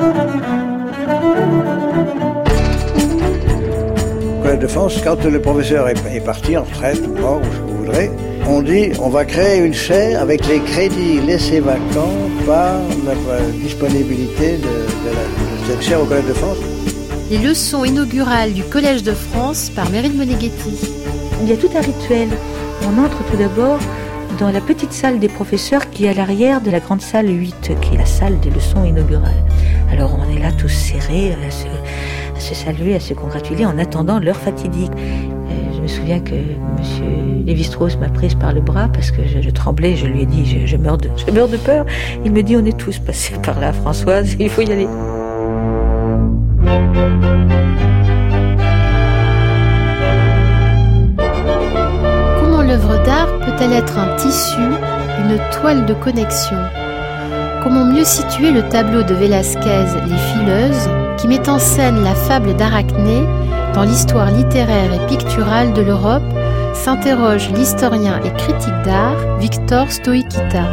Au Collège de France, quand le professeur est parti en retraite ou mort, ou ce que vous voudrez, on dit on va créer une chaire avec les crédits laissés vacants par la disponibilité de cette chaire au Collège de France. Les leçons inaugurales du Collège de France par Meryl Moneghetti. Il y a tout un rituel. On entre tout d'abord dans la petite salle des professeurs qui est à l'arrière de la grande salle 8, qui est la salle des leçons inaugurales. Alors on est là tous serrés, à se saluer, à se congratuler en attendant l'heure fatidique. Je me souviens que M. Lévi-Strauss m'a prise par le bras parce que je tremblais, je lui ai dit je meurs de peur. Il me dit on est tous passés par là, Françoise, il faut y aller. Comment l'œuvre d'art peut-elle être un tissu, une toile de connexion ? Comment mieux situer le tableau de Velázquez, Les Fileuses, qui met en scène la fable d'Arachné dans l'histoire littéraire et picturale de l'Europe, s'interroge l'historien et critique d'art Victor Stoïkita.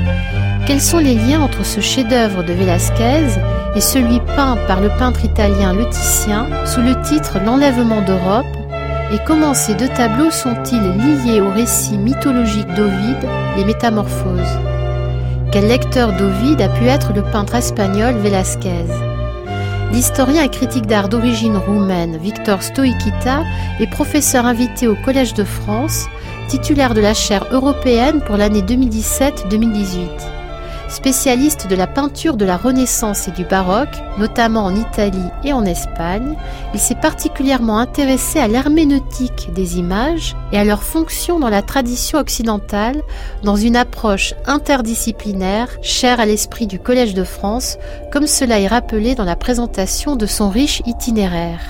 Quels sont les liens entre ce chef-d'œuvre de Velázquez et celui peint par le peintre italien Le Titien sous le titre L'Enlèvement d'Europe, et comment ces deux tableaux sont-ils liés au récit mythologique d'Ovide, Les Métamorphoses ? Quel lecteur d'Ovide a pu être le peintre espagnol Velázquez ? L'historien et critique d'art d'origine roumaine Victor Stoïkita est professeur invité au Collège de France, titulaire de la chaire européenne pour l'année 2017-2018. Spécialiste de la peinture de la Renaissance et du baroque, notamment en Italie et en Espagne, il s'est particulièrement intéressé à l'herméneutique des images et à leur fonction dans la tradition occidentale, dans une approche interdisciplinaire chère à l'esprit du Collège de France, comme cela est rappelé dans la présentation de son riche itinéraire.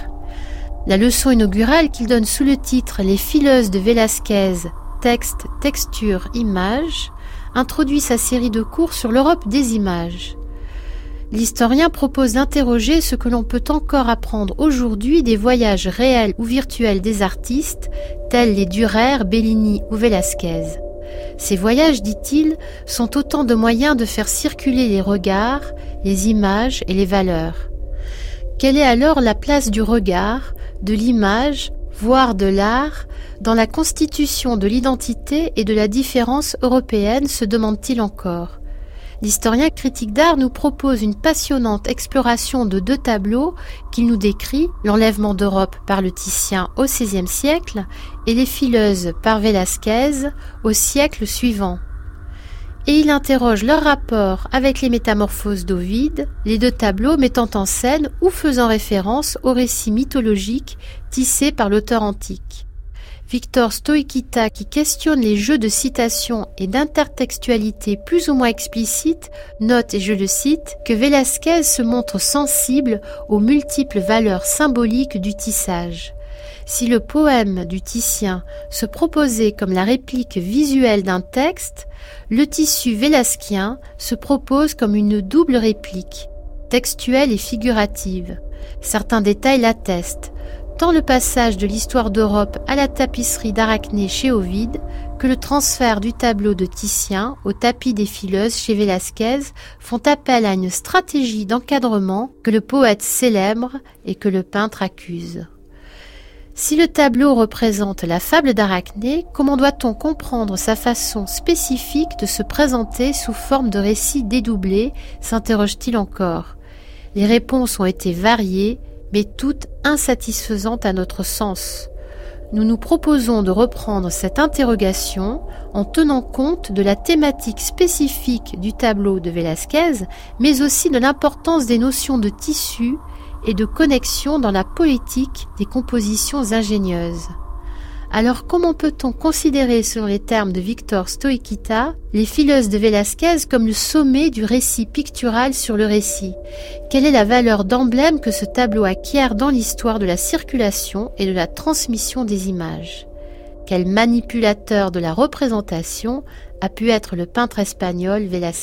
La leçon inaugurale qu'il donne sous le titre « Les fileuses de Velázquez, texte, texture, image » introduit sa série de cours sur l'Europe des images. L'historien propose d'interroger ce que l'on peut encore apprendre aujourd'hui des voyages réels ou virtuels des artistes, tels les Dürer, Bellini ou Velázquez. Ces voyages, dit-il, sont autant de moyens de faire circuler les regards, les images et les valeurs. Quelle est alors la place du regard, de l'image, voire de l'art, dans la constitution de l'identité et de la différence européenne, se demande-t-il encore. L'historien critique d'art nous propose une passionnante exploration de deux tableaux qu'il nous décrit, L'Enlèvement d'Europe par le Titien au XVIe siècle et Les Fileuses par Velázquez au siècle suivant. Et il interroge leur rapport avec les Métamorphoses d'Ovide, les deux tableaux mettant en scène ou faisant référence au récit mythologique tissé par l'auteur antique. Victor Stoïkita, qui questionne les jeux de citation et d'intertextualité plus ou moins explicites, note, et je le cite, que Velázquez se montre sensible aux multiples valeurs symboliques du tissage. Si le poème du Titien se proposait comme la réplique visuelle d'un texte, le tissu vélasquien se propose comme une double réplique, textuelle et figurative. Certains détails l'attestent, tant le passage de l'histoire d'Europe à la tapisserie d'Arachné chez Ovide que le transfert du tableau de Titien au tapis des Fileuses chez Velázquez font appel à une stratégie d'encadrement que le poète célèbre et que le peintre accuse. Si le tableau représente la fable d'Arachné, comment doit-on comprendre sa façon spécifique de se présenter sous forme de récit dédoublé, s'interroge-t-il encore. Les réponses ont été variées, mais toutes insatisfaisantes à notre sens. Nous nous proposons de reprendre cette interrogation en tenant compte de la thématique spécifique du tableau de Velázquez, mais aussi de l'importance des notions de tissu et de connexion dans la poétique des compositions ingénieuses. Alors comment peut-on considérer, selon les termes de Victor Stoïkita, les Fileuses de Velázquez comme le sommet du récit pictural sur le récit ? Quelle est la valeur d'emblème que ce tableau acquiert dans l'histoire de la circulation et de la transmission des images ? Quel manipulateur de la représentation a pu être le peintre espagnol Velázquez ?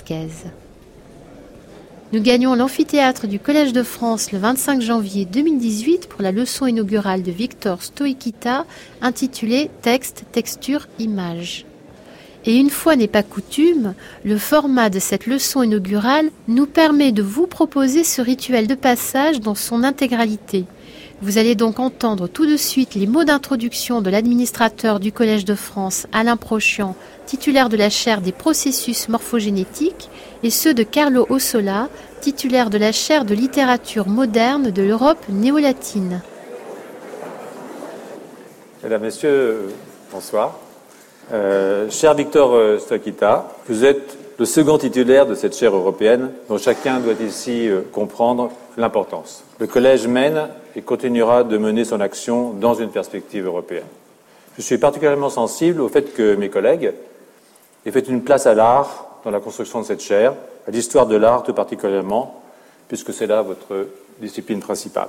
Nous gagnons l'amphithéâtre du Collège de France le 25 janvier 2018 pour la leçon inaugurale de Victor Stoïkita intitulée « Texte, texture, image ». Et une fois n'est pas coutume, le format de cette leçon inaugurale nous permet de vous proposer ce rituel de passage dans son intégralité. Vous allez donc entendre tout de suite les mots d'introduction de l'administrateur du Collège de France, Alain Prochian, titulaire de la chaire des processus morphogénétiques, et ceux de Carlo Ossola, titulaire de la chaire de littérature moderne de l'Europe néo-latine. Mesdames, Messieurs, bonsoir. Cher Victor Stoichita, vous êtes le second titulaire de cette chaire européenne dont chacun doit ici comprendre l'importance. Le Collège mène et continuera de mener son action dans une perspective européenne. Je suis particulièrement sensible au fait que mes collègues aient fait une place à l'art dans la construction de cette chaire, à l'histoire de l'art tout particulièrement, puisque c'est là votre discipline principale.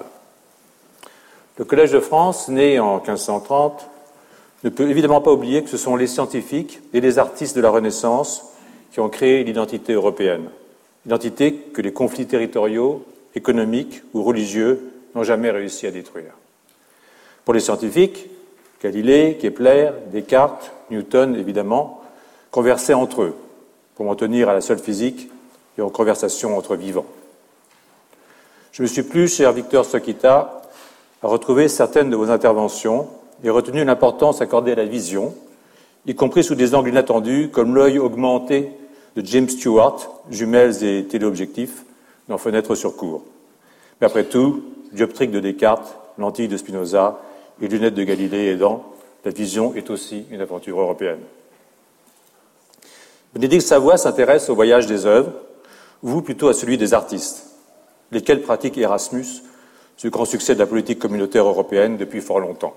Le Collège de France, né en 1530, ne peut évidemment pas oublier que ce sont les scientifiques et les artistes de la Renaissance qui ont créé l'identité européenne, identité que les conflits territoriaux, économiques ou religieux n'ont jamais réussi à détruire. Pour les scientifiques, Galilée, Kepler, Descartes, Newton, évidemment, conversaient entre eux pour m'en tenir à la seule physique et aux conversations entre vivants. Je me suis plu, cher Victor Stoichita, à retrouver certaines de vos interventions et retenu l'importance accordée à la vision, y compris sous des angles inattendus, comme l'œil augmenté de James Stewart, jumelles et téléobjectifs dans Fenêtre sur cour. Mais après tout, dioptrique de Descartes, lentille de Spinoza et lunettes de Galilée aidant, la vision est aussi une aventure européenne. Bénédicte Savoie s'intéresse au voyage des œuvres, vous plutôt à celui des artistes, lesquels pratiquent Erasmus, ce grand succès de la politique communautaire européenne depuis fort longtemps.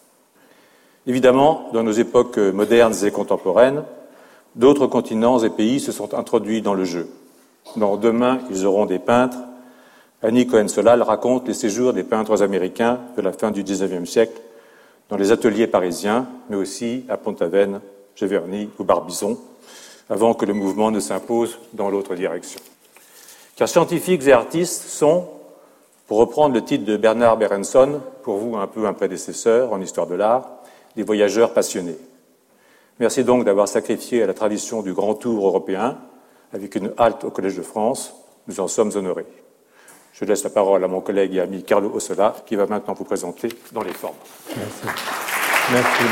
Évidemment, dans nos époques modernes et contemporaines, d'autres continents et pays se sont introduits dans le jeu. Dans Demain, ils auront des peintres. Annie Cohen-Solal raconte les séjours des peintres américains de la fin du XIXe siècle dans les ateliers parisiens, mais aussi à Pont-Aven, Giverny ou Barbizon, avant que le mouvement ne s'impose dans l'autre direction. Car scientifiques et artistes sont, pour reprendre le titre de Bernard Berenson, pour vous un peu un prédécesseur en histoire de l'art, des voyageurs passionnés. Merci donc d'avoir sacrifié à la tradition du grand tour européen, avec une halte au Collège de France. Nous en sommes honorés. Je laisse la parole à mon collègue et ami Carlo Ossola, qui va maintenant vous présenter dans les formes. Merci. Merci.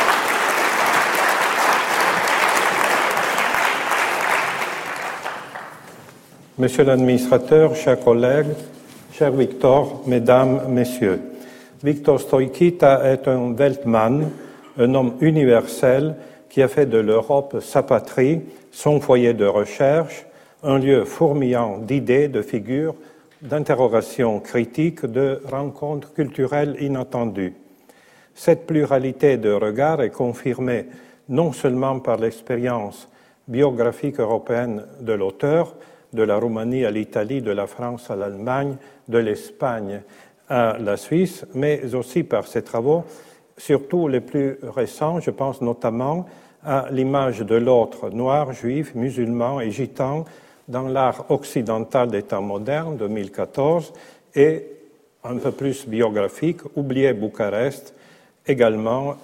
Monsieur l'administrateur, chers collègues, cher Victor, mesdames, messieurs, Victor Stoichita est un Weltmann, un homme universel qui a fait de l'Europe sa patrie, son foyer de recherche, un lieu fourmillant d'idées, de figures, d'interrogations critiques, de rencontres culturelles inattendues. Cette pluralité de regards est confirmée non seulement par l'expérience biographique européenne de l'auteur, de la Roumanie à l'Italie, de la France à l'Allemagne, de l'Espagne à la Suisse, mais aussi par ses travaux, surtout les plus récents, je pense notamment à l'image de l'autre noir, juif, musulman et gitan dans l'art occidental des temps modernes, 2014, et un peu plus biographique, Oublié Bucarest, également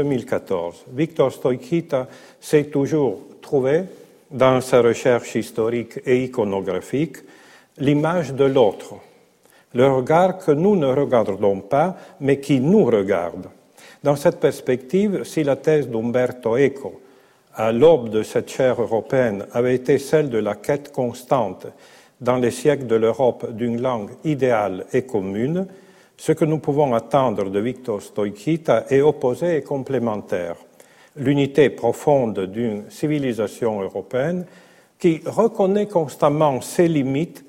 2014. Victor Stoichita s'est toujours trouvé, dans sa recherche historique et iconographique, l'image de l'autre, le regard que nous ne regardons pas, mais qui nous regarde. Dans cette perspective, si la thèse d'Umberto Eco, à l'aube de cette chaire européenne, avait été celle de la quête constante dans les siècles de l'Europe d'une langue idéale et commune, ce que nous pouvons attendre de Victor Stoichita est opposé et complémentaire. L'unité profonde d'une civilisation européenne qui reconnaît constamment ses limites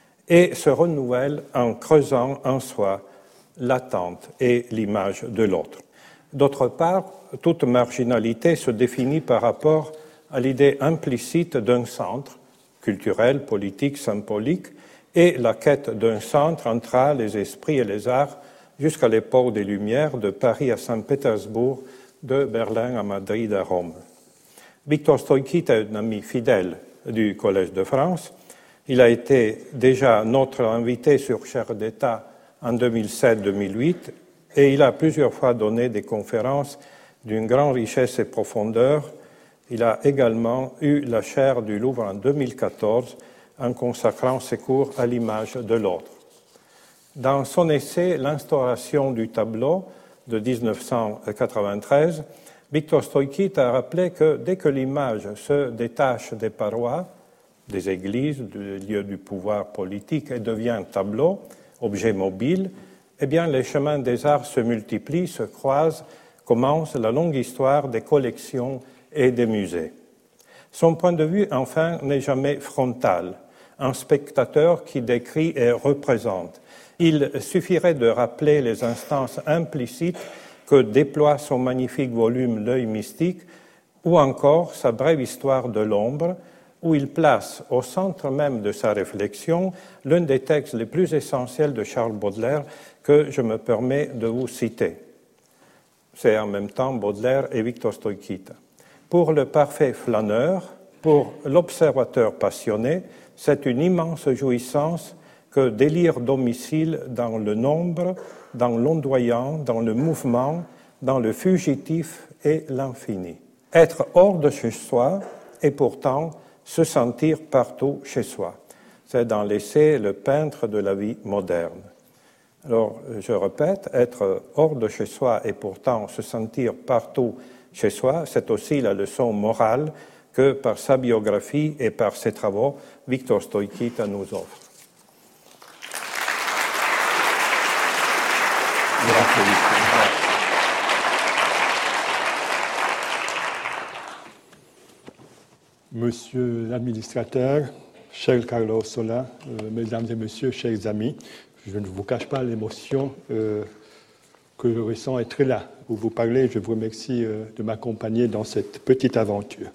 et se renouvelle en creusant en soi l'attente et l'image de l'autre. D'autre part, toute marginalité se définit par rapport à l'idée implicite d'un centre, culturel, politique, symbolique, et la quête d'un centre entre les esprits et les arts jusqu'à l'époque des Lumières, de Paris à Saint-Pétersbourg, de Berlin à Madrid à Rome. Victor Stoichita est un ami fidèle du Collège de France. Il a été déjà notre invité sur Chaire d'État en 2007-2008 et il a plusieurs fois donné des conférences d'une grande richesse et profondeur Il a également eu la chaire du Louvre en 2014 en consacrant ses cours à l'image de l'ordre. Dans son essai « L'instauration du tableau » de 1993, Viktor Stoïkita a rappelé que dès que l'image se détache des parois, des églises, du lieu du pouvoir politique et devient tableau, objet mobile, eh bien les chemins des arts se multiplient, se croisent, commence la longue histoire des collections et des musées. Son point de vue, enfin, n'est jamais frontal, un spectateur qui décrit et représente. Il suffirait de rappeler les instances implicites que déploie son magnifique volume L'œil mystique, ou encore sa brève histoire de l'ombre, où il place au centre même de sa réflexion l'un des textes les plus essentiels de Charles Baudelaire que je me permets de vous citer. C'est en même temps Baudelaire et Viktor Stoïkita. Pour le parfait flâneur, pour l'observateur passionné, c'est une immense jouissance que d'élire domicile dans le nombre, dans l'ondoyant, dans le mouvement, dans le fugitif et l'infini. Être hors de chez soi et pourtant se sentir partout chez soi. C'est dans l'essai « Le peintre de la vie moderne ». Alors, je répète, être hors de chez soi et pourtant se sentir partout chez soi, c'est aussi la leçon morale que, par sa biographie et par ses travaux, Viktor Stoïkita nous offre. Monsieur l'administrateur, cher Carlos Sola, mesdames et messieurs, chers amis, je ne vous cache pas l'émotion que je ressens être là pour vous parler. Je vous remercie de m'accompagner dans cette petite aventure.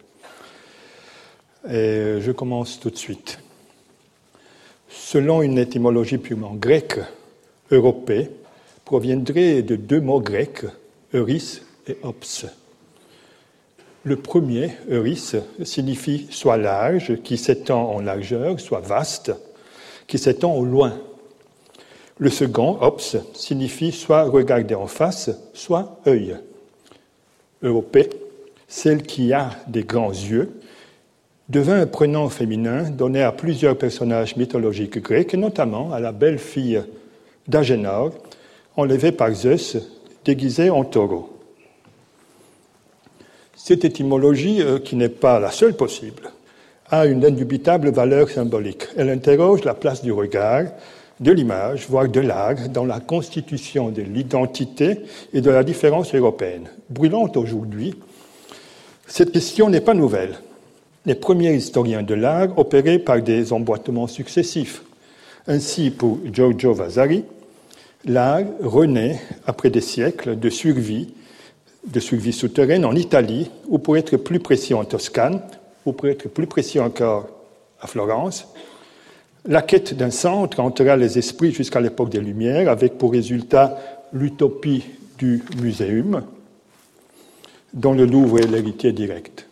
Et je commence tout de suite. Selon une étymologie purement grecque, europée proviendrait de deux mots grecs, euris et ops. Le premier, euris, signifie soit large, qui s'étend en largeur, soit vaste, qui s'étend au loin. Le second, ops, signifie soit regarder en face, soit œil. Europée, celle qui a des grands yeux, devint un prénom féminin donné à plusieurs personnages mythologiques grecs, notamment à la belle-fille d'Agénor, enlevée par Zeus, déguisée en taureau. Cette étymologie, qui n'est pas la seule possible, a une indubitable valeur symbolique. Elle interroge la place du regard, de l'image, voire de l'art, dans la constitution de l'identité et de la différence européenne. Brûlante aujourd'hui, cette question n'est pas nouvelle. Les premiers historiens de l'art opéraient par des emboîtements successifs. Ainsi, pour Giorgio Vasari, l'art renaît après des siècles de survie souterraine en Italie, ou pour être plus précis en Toscane, ou pour être plus précis encore à Florence. La quête d'un centre hantera les esprits jusqu'à l'époque des Lumières, avec pour résultat l'utopie du muséum, dont le Louvre est l'héritier direct.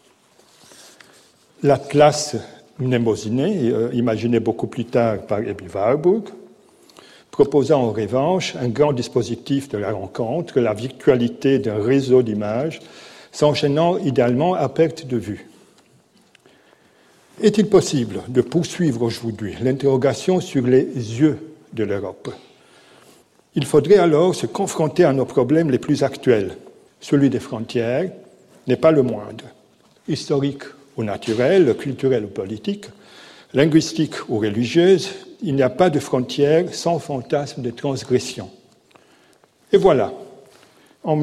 L'Atlas mnémosiné, imaginé beaucoup plus tard par Ebbe Warburg, proposant en revanche un grand dispositif de la rencontre, la virtualité d'un réseau d'images, s'enchaînant idéalement à perte de vue. Est-il possible de poursuivre aujourd'hui l'interrogation sur les yeux de l'Europe? Il faudrait alors se confronter à nos problèmes les plus actuels. Celui des frontières n'est pas le moindre. Historique ou naturel, culturel ou politique, linguistique ou religieuse, il n'y a pas de frontières sans fantasme de transgression. Et voilà, en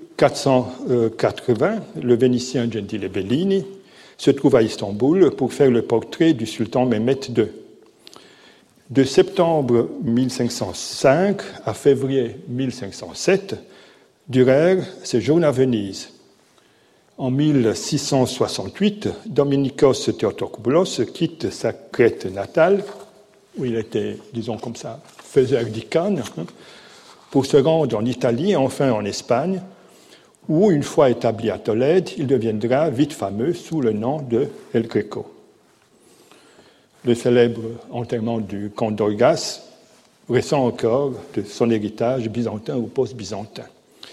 1480, le Vénitien Gentile Bellini se trouve à Istanbul pour faire le portrait du sultan Mehmet II. De septembre 1505 à février 1507, durèrent ses jours à Venise. En 1668, Dominikos Theotokoulos quitte sa Crète natale, où il était, disons comme ça, faiseur d'icônes, pour se rendre en Italie et enfin en Espagne, où, une fois établi à Tolède, il deviendra vite fameux sous le nom de El Greco. Le célèbre enterrement du comte d'Orgas ressent encore de son héritage byzantin ou post-byzantin.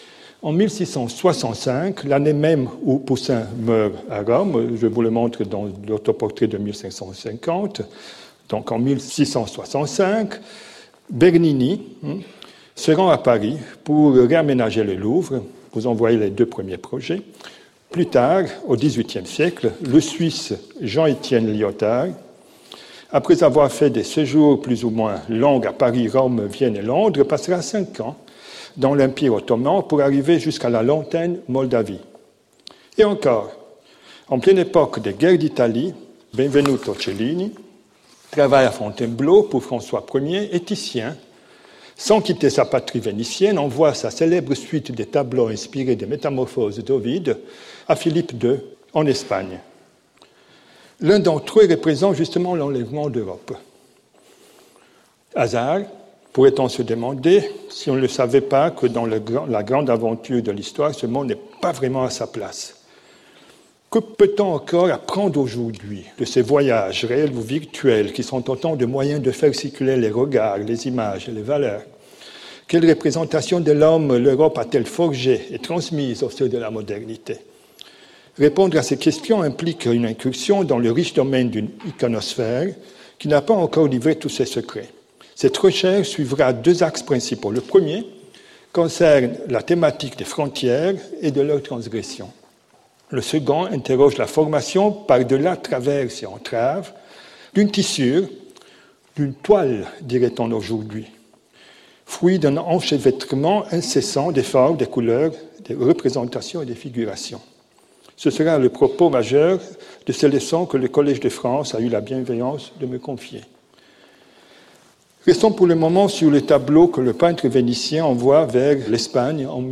En 1665, l'année même où Poussin meurt à Rome, je vous le montre dans l'autoportrait de 1550, donc en 1665, Bernini se rend à Paris pour réaménager le Louvre. Vous en voyez les deux premiers projets. Plus tard, au XVIIIe siècle, le Suisse Jean-Étienne Lyotard, après avoir fait des séjours plus ou moins longs à Paris, Rome, Vienne et Londres, passera 5 ans dans l'Empire ottoman pour arriver jusqu'à la lointaine Moldavie. Et encore, en pleine époque des guerres d'Italie, Benvenuto Cellini travaille à Fontainebleau pour François Ier et Titien, sans quitter sa patrie vénitienne, envoie sa célèbre suite des tableaux inspirés des Métamorphoses d'Ovide à Philippe II en Espagne. L'un d'entre eux représente justement l'enlèvement d'Europe. Hasard, pourrait-on se demander si on ne savait pas que dans la grande aventure de l'histoire, ce monde n'est pas vraiment à sa place. Que peut-on encore apprendre aujourd'hui de ces voyages réels ou virtuels qui sont autant de moyens de faire circuler les regards, les images et les valeurs? Quelle représentation de l'homme l'Europe a-t-elle forgée et transmise au sein de la modernité? Répondre à ces questions implique une incursion dans le riche domaine d'une iconosphère qui n'a pas encore livré tous ses secrets. Cette recherche suivra 2 axes principaux. Le premier concerne la thématique des frontières et de leur transgression. Le second interroge la formation par-delà traverses et entraves d'une tissure, d'une toile, dirait-on aujourd'hui, fruit d'un enchevêtrement incessant des formes, des couleurs, des représentations et des figurations. Ce sera le propos majeur de ces leçons que le Collège de France a eu la bienveillance de me confier. Restons pour le moment sur le tableau que le peintre vénitien envoie vers l'Espagne en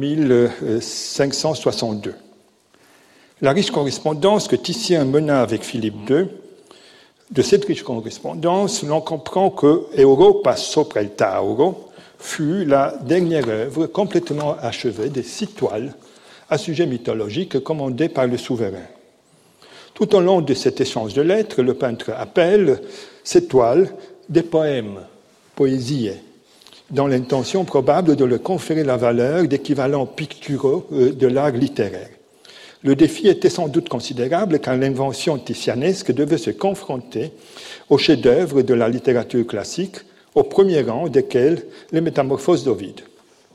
1562. La riche correspondance que Titien mena avec Philippe II, de cette riche correspondance, l'on comprend que Europa sopra il Tauro fut la dernière œuvre complètement achevée des 6 toiles à sujet mythologique commandées par le souverain. Tout au long de cet échange de lettres, le peintre appelle ces toiles des poèmes, poésies, dans l'intention probable de leur conférer la valeur d'équivalents picturaux de l'art littéraire. Le défi était sans doute considérable car l'invention titianesque devait se confronter aux chefs-d'œuvre de la littérature classique, au premier rang desquels les Métamorphoses d'Ovide.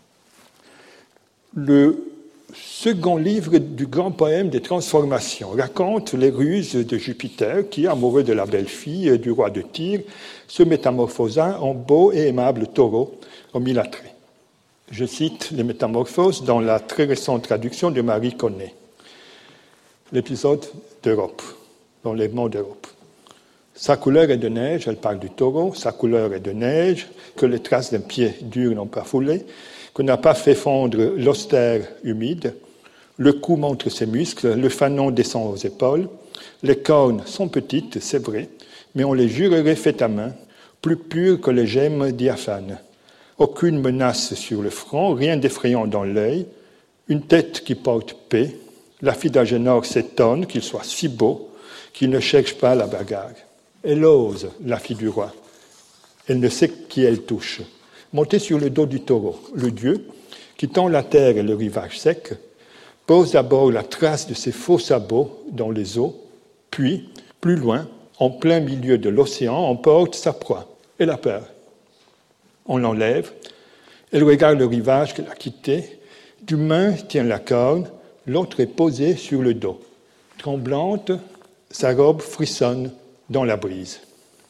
Le second livre du grand poème des transformations raconte les ruses de Jupiter qui, amoureux de la belle-fille du roi de Tyr, se métamorphosa en beau et aimable taureau aux 1000 attraits. Je cite les Métamorphoses dans la très récente traduction de Marie Connet. L'épisode d'Europe, l'enlèvement d'Europe. Sa couleur est de neige, elle parle du taureau, sa couleur est de neige, que les traces d'un pied dur n'ont pas foulé, que n'a pas fait fondre l'austère humide, le cou montre ses muscles, le fanon descend aux épaules, les cornes sont petites, c'est vrai, mais on les jurerait faites à main, plus pures que les gemmes diaphanes. Aucune menace sur le front, rien d'effrayant dans l'œil, une tête qui porte paix. La fille d'Agénor s'étonne qu'il soit si beau qu'il ne cherche pas la bagarre. Elle ose, la fille du roi. Elle ne sait qui elle touche. Montée sur le dos du taureau, le dieu, quittant la terre et le rivage sec, pose d'abord la trace de ses faux sabots dans les eaux, puis, plus loin, en plein milieu de l'océan, emporte sa proie et la peur. On l'enlève, elle regarde le rivage qu'elle a quitté, d'une main tient la corne, l'autre est posée sur le dos. Tremblante, sa robe frissonne dans la brise.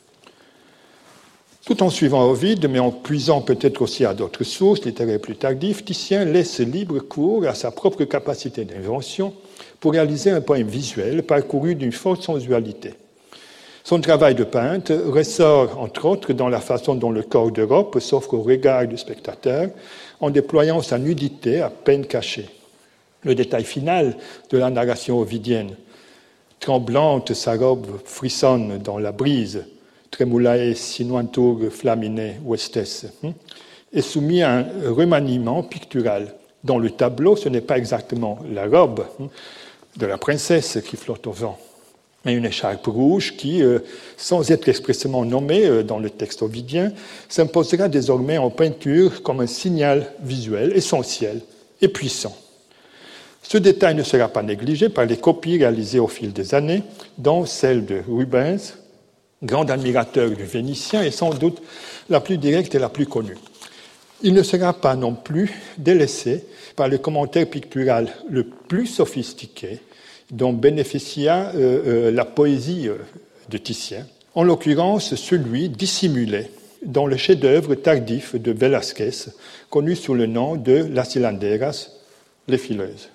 Tout en suivant Ovide, mais en puisant peut-être aussi à d'autres sources littéraires plus tardives, Titien laisse libre cours à sa propre capacité d'invention pour réaliser un poème visuel parcouru d'une forte sensualité. Son travail de peintre ressort, entre autres, dans la façon dont le corps d'Europe s'offre au regard du spectateur en déployant sa nudité à peine cachée. Le détail final de la narration ovidienne. Tremblante, sa robe frissonne dans la brise, tremulae sinuantur flamine vestes, est soumis à un remaniement pictural. Dans le tableau, ce n'est pas exactement la robe de la princesse qui flotte au vent, mais une écharpe rouge qui, sans être expressément nommée dans le texte ovidien, s'imposera désormais en peinture comme un signal visuel essentiel et puissant. Ce détail ne sera pas négligé par les copies réalisées au fil des années, dont celle de Rubens, grand admirateur du Vénitien et sans doute la plus directe et la plus connue. Il ne sera pas non plus délaissé par le commentaire pictural le plus sophistiqué dont bénéficia la poésie de Titien, en l'occurrence celui dissimulé dans le chef-d'œuvre tardif de Velázquez, connu sous le nom de Las hilanderas, les fileuses.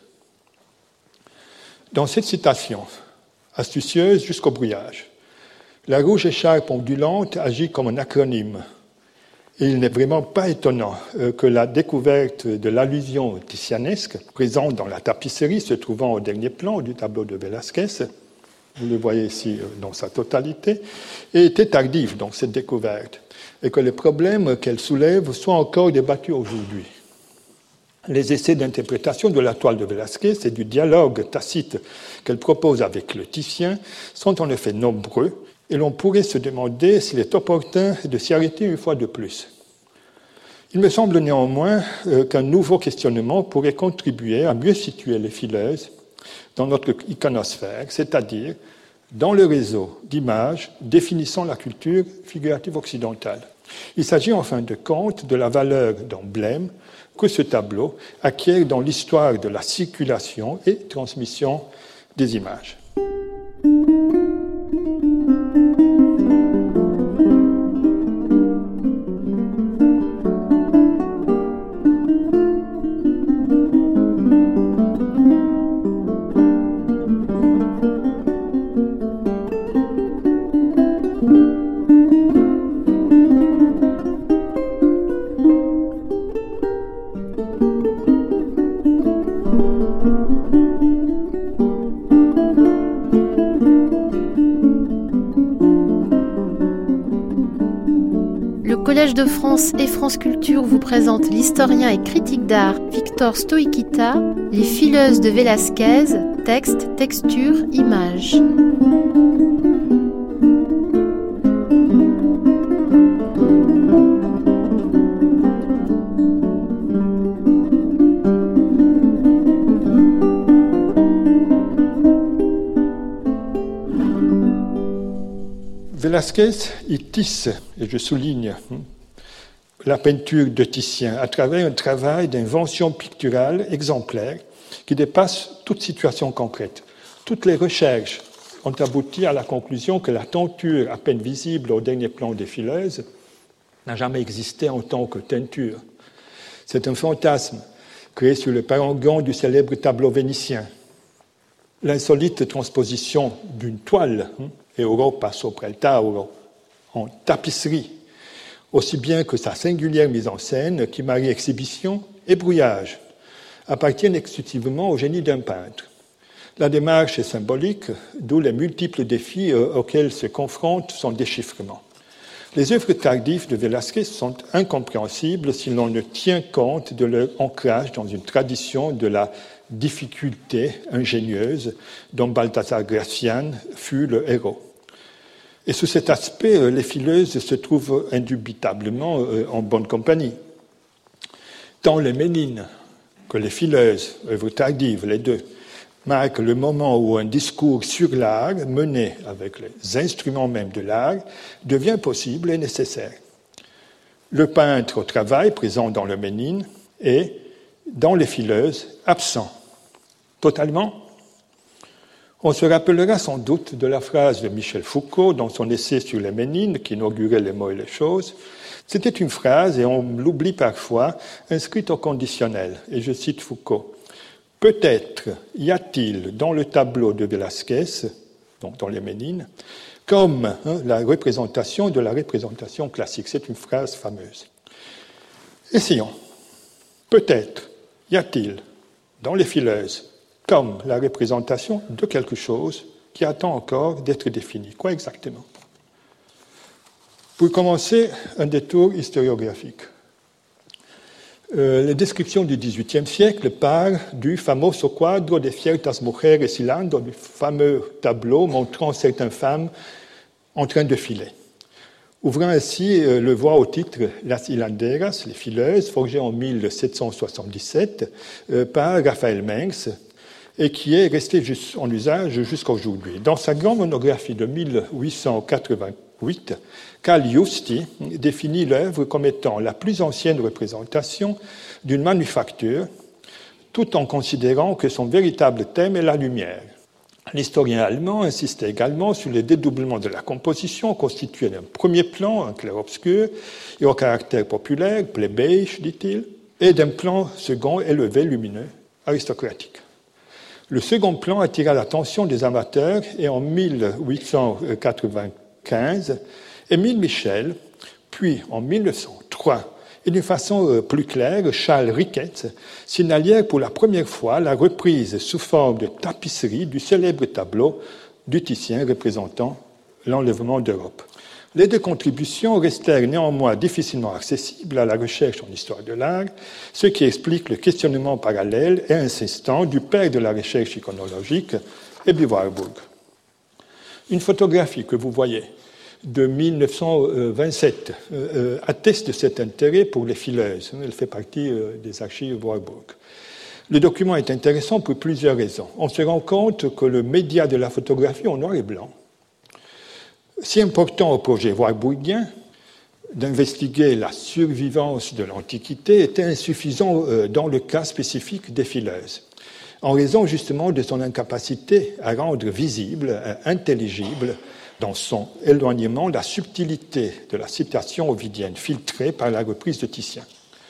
Dans cette citation, astucieuse jusqu'au brouillage, la rouge écharpe ondulante agit comme un acronyme. Et il n'est vraiment pas étonnant que la découverte de l'allusion titianesque, présente dans la tapisserie se trouvant au dernier plan du tableau de Velázquez, vous le voyez ici dans sa totalité, ait été tardive dans cette découverte, et que les problèmes qu'elle soulève soient encore débattus aujourd'hui. Les essais d'interprétation de la toile de Velázquez et du dialogue tacite qu'elle propose avec le Titien sont en effet nombreux, et l'on pourrait se demander s'il est opportun de s'y arrêter une fois de plus. Il me semble néanmoins qu'un nouveau questionnement pourrait contribuer à mieux situer les fileuses dans notre iconosphère, c'est-à-dire dans le réseau d'images définissant la culture figurative occidentale. Il s'agit en fin de compte de la valeur d'emblème que ce tableau acquiert dans l'histoire de la circulation et transmission des images. Le Collège de France et France Culture vous présente l'historien et critique d'art Victor Stoïkita, Les fileuses de Velázquez, texte, texture, images. Velázquez, il tisse, et je souligne, la peinture de Titien à travers un travail d'invention picturale exemplaire qui dépasse toute situation concrète. Toutes les recherches ont abouti à la conclusion que la tenture à peine visible au dernier plan des fileuses n'a jamais existé en tant que teinture. C'est un fantasme créé sur le parangon du célèbre tableau vénitien. L'insolite transposition d'une toile, Europa sopra il Tauro, en tapisserie, aussi bien que sa singulière mise en scène qui marie exhibition et brouillage, appartiennent exclusivement au génie d'un peintre. La démarche est symbolique, d'où les multiples défis auxquels se confronte son déchiffrement. Les œuvres tardives de Velázquez sont incompréhensibles si l'on ne tient compte de leur ancrage dans une tradition de la difficulté ingénieuse dont Balthazar Gracián fut le héros. Et sous cet aspect, les fileuses se trouvent indubitablement en bonne compagnie. Tant les Ménines que les fileuses, œuvres tardives, les deux, marquent le moment où un discours sur l'art, mené avec les instruments même de l'art, devient possible et nécessaire. Le peintre au travail, présent dans le Ménine, est, dans les fileuses, absent. Totalement. On se rappellera sans doute de la phrase de Michel Foucault dans son essai sur les Ménines, qui inaugurait Les mots et les choses. C'était une phrase, et on l'oublie parfois, inscrite au conditionnel. Et je cite Foucault. « Peut-être y a-t-il dans le tableau de Velázquez, donc dans les Ménines, comme la représentation de la représentation classique. » C'est une phrase fameuse. Essayons. Peut-être y a-t-il dans les fileuses comme la représentation de quelque chose qui attend encore d'être défini. Quoi exactement? Pour commencer, un détour historiographique. Les descriptions du XVIIIe siècle parlent du famoso quadro de ciertas mujeres hilando, du fameux tableau montrant certaines femmes en train de filer. Ouvrant ainsi le voie au titre Las hilanderas, les fileuses, forgé en 1777 par Raphaël Mengs, et qui est resté en usage jusqu'à aujourd'hui. Dans sa grande monographie de 1888, Carl Justi définit l'œuvre comme étant la plus ancienne représentation d'une manufacture, tout en considérant que son véritable thème est la lumière. L'historien allemand insistait également sur le dédoublement de la composition, constitué d'un premier plan, un clair-obscur, et au caractère populaire, plébéiche, dit-il, et d'un plan second élevé, lumineux, aristocratique. Le second plan attira l'attention des amateurs et en 1895, Émile Michel, puis en 1903, et d'une façon plus claire, Charles Ricketts signalèrent pour la première fois la reprise sous forme de tapisserie du célèbre tableau du Titien représentant l'enlèvement d'Europe. Les deux contributions restèrent néanmoins difficilement accessibles à la recherche en histoire de l'art, ce qui explique le questionnement parallèle et insistant du père de la recherche iconologique, Ebbe Warburg. Une photographie que vous voyez de 1927 atteste de cet intérêt pour les fileuses. Elle fait partie des archives Warburg. Le document est intéressant pour plusieurs raisons. On se rend compte que le média de la photographie en noir et blanc, si important au projet warburgien d'investiguer la survivance de l'Antiquité, était insuffisant dans le cas spécifique des fileuses, en raison justement de son incapacité à rendre visible, intelligible, dans son éloignement, la subtilité de la citation ovidienne filtrée par la reprise de Titien.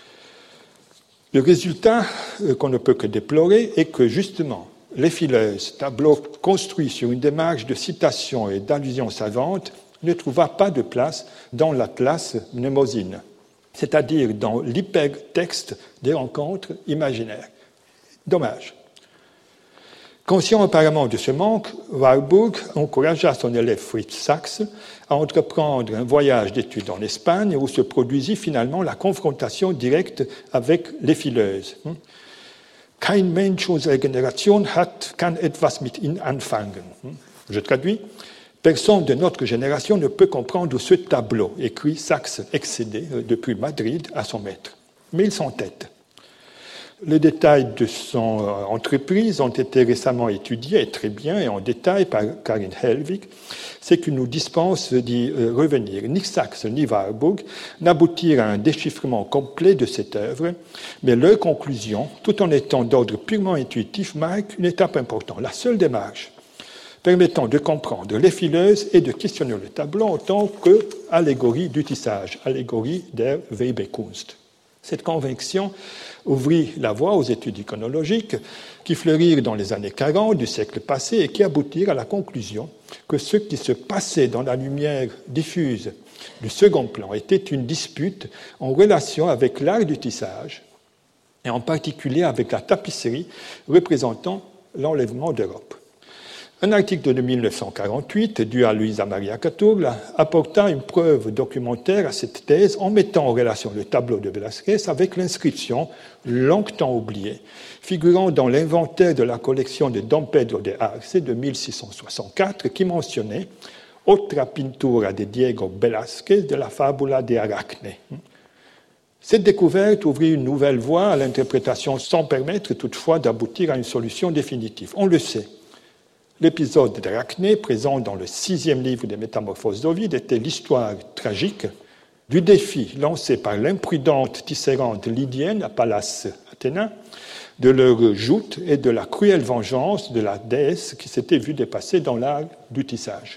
Le résultat qu'on ne peut que déplorer est que, justement, les fileuses, tableaux construits sur une démarche de citation et d'allusion savante, ne trouva pas de place dans l'Atlas mnémosine, c'est-à-dire dans l'hypertexte des rencontres imaginaires. Dommage. Conscient apparemment de ce manque, Warburg encouragea son élève Fritz Sachs à entreprendre un voyage d'études en Espagne où se produisit finalement la confrontation directe avec les fileuses. Kein Mensch unserer Generation kann etwas mit ihnen anfangen. Je traduis. Personne de notre génération ne peut comprendre ce tableau, écrit Sachs excédé depuis Madrid à son maître. Mais il s'entête. Les détails de son entreprise ont été récemment étudiés, et très bien, et en détail par Karin Helwig, ce qui nous dispense d'y revenir. Ni Sachs ni Warburg n'aboutirent à un déchiffrement complet de cette œuvre, mais leur conclusion, tout en étant d'ordre purement intuitif, marque une étape importante. La seule démarche permettant de comprendre les fileuses et de questionner le tableau en tant qu'allégorie du tissage, allégorie der Webekunst. Cette conviction ouvrit la voie aux études iconologiques qui fleurirent dans les années 40 du siècle passé et qui aboutirent à la conclusion que ce qui se passait dans la lumière diffuse du second plan était une dispute en relation avec l'art du tissage et en particulier avec la tapisserie représentant l'enlèvement d'Europe. Un article de 1948, dû à Luisa Maria Caturla, apporta une preuve documentaire à cette thèse en mettant en relation le tableau de Velázquez avec l'inscription, longtemps oubliée, figurant dans l'inventaire de la collection de Dom Pedro de Arce de 1664, qui mentionnait « Otra pintura de Diego Velázquez de la fabula de Arachne ». Cette découverte ouvrit une nouvelle voie à l'interprétation sans permettre toutefois d'aboutir à une solution définitive. On le sait. L'épisode d'Arachné, présent dans le 6e livre des Métamorphoses d'Ovide, était l'histoire tragique du défi lancé par l'imprudente tisserande lydienne à Pallas Athéna, de leur joute et de la cruelle vengeance de la déesse qui s'était vue dépasser dans l'art du tissage.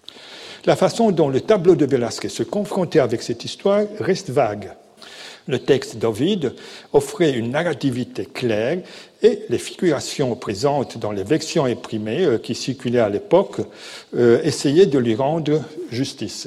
La façon dont le tableau de Velázquez se confrontait avec cette histoire reste vague. Le texte d'Ovide offrait une narrativité claire et les figurations présentes dans les versions imprimées qui circulaient à l'époque essayaient de lui rendre justice.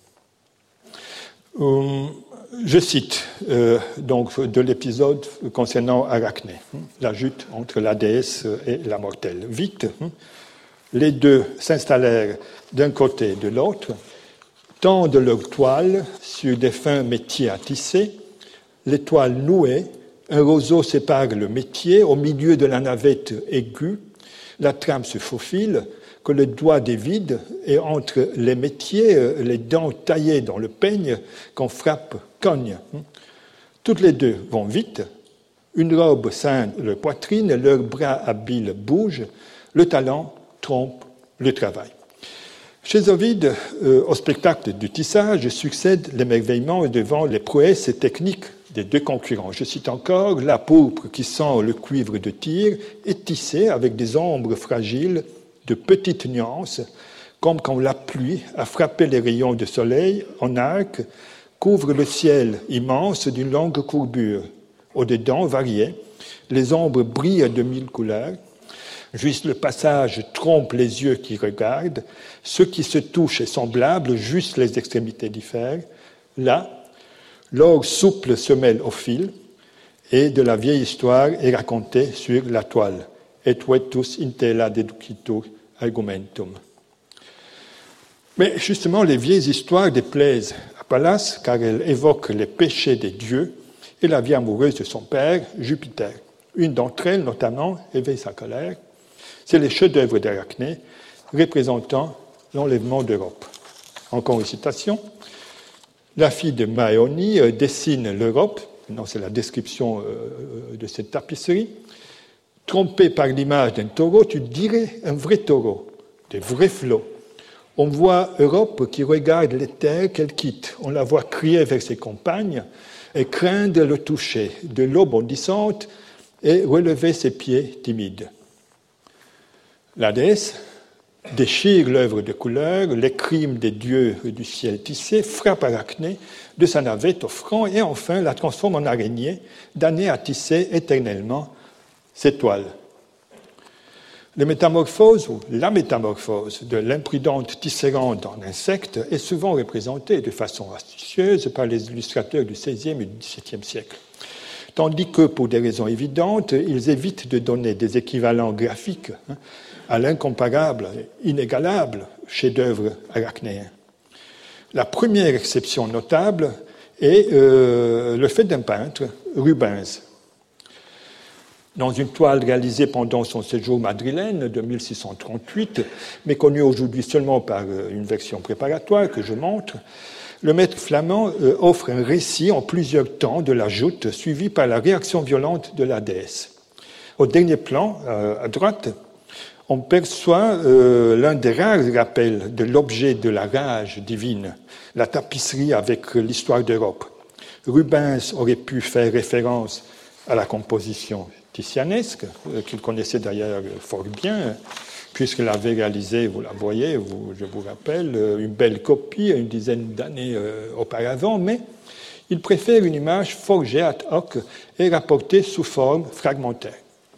Je cite donc de l'épisode concernant Arachné, la lutte entre la déesse et la mortelle. Vite, les deux s'installèrent d'un côté et de l'autre, tendent leurs toiles sur des fins métiers à tisser, les toiles nouées, un roseau sépare le métier, au milieu de la navette aiguë, la trame se faufile, que le doigt dévide, et entre les métiers, les dents taillées dans le peigne qu'on frappe cognent. Toutes les deux vont vite, Une robe ceint leur poitrine, leurs bras habiles bougent, le talent trompe le travail. Chez Ovide, au spectacle du tissage, succède l'émerveillement devant les prouesses techniques des deux concurrents. Je cite encore, la pourpre qui sent le cuivre de Tyr est tissée avec des ombres fragiles de petites nuances, comme quand la pluie a frappé les rayons de soleil en arc, couvre le ciel immense d'une longue courbure. Au-dedans, varié, les ombres brillent de mille couleurs. Juste le passage trompe les yeux qui regardent. Ce qui se touche est semblable, juste les extrémités diffèrent. Là, l'or souple se mêle au fil, et de la vieille histoire est racontée sur la toile. Et vetus intella deducitur argumentum. Mais justement, les vieilles histoires déplaisent à Pallas, car elles évoquent les péchés des dieux et la vie amoureuse de son père, Jupiter. Une d'entre elles, notamment, éveille sa colère. C'est les chefs-d'œuvre d'Arachné, représentant l'enlèvement d'Europe. Encore une citation. La fille de Maéonie dessine l'Europe, non, c'est la description de cette tapisserie. Trompé par l'image d'un taureau, tu dirais un vrai taureau, des vrais flots. On voit Europe qui regarde les terres qu'elle quitte. On la voit crier vers ses compagnes et craindre le toucher de l'eau bondissante et relever ses pieds timides. La déesse déchire l'œuvre de couleur, les crimes des dieux du ciel tissé, frappe Arachné de sa navette au front et enfin la transforme en araignée, damnée à tisser éternellement ses toiles. La métamorphose de l'imprudente tisserande en insecte est souvent représentée de façon astucieuse par les illustrateurs du XVIe et du XVIIe siècle. Tandis que, pour des raisons évidentes, ils évitent de donner des équivalents graphiques à l'incomparable, inégalable chef-d'œuvre arachnéen. La première exception notable est le fait d'un peintre, Rubens. Dans une toile réalisée pendant son séjour madrilène de 1638, mais connue aujourd'hui seulement par une version préparatoire que je montre, le maître flamand offre un récit en plusieurs temps de la joute, suivi par la réaction violente de la déesse. Au dernier plan, à droite, on perçoit l'un des rares rappels de l'objet de la rage divine, la tapisserie avec l'histoire d'Europe. Rubens aurait pu faire référence à la composition titianesque, qu'il connaissait d'ailleurs fort bien, puisqu'il avait réalisé, vous la voyez, je vous rappelle, une belle copie une dizaine d'années auparavant, mais il préfère une image forgée ad hoc et rapportée sous forme fragmentaire.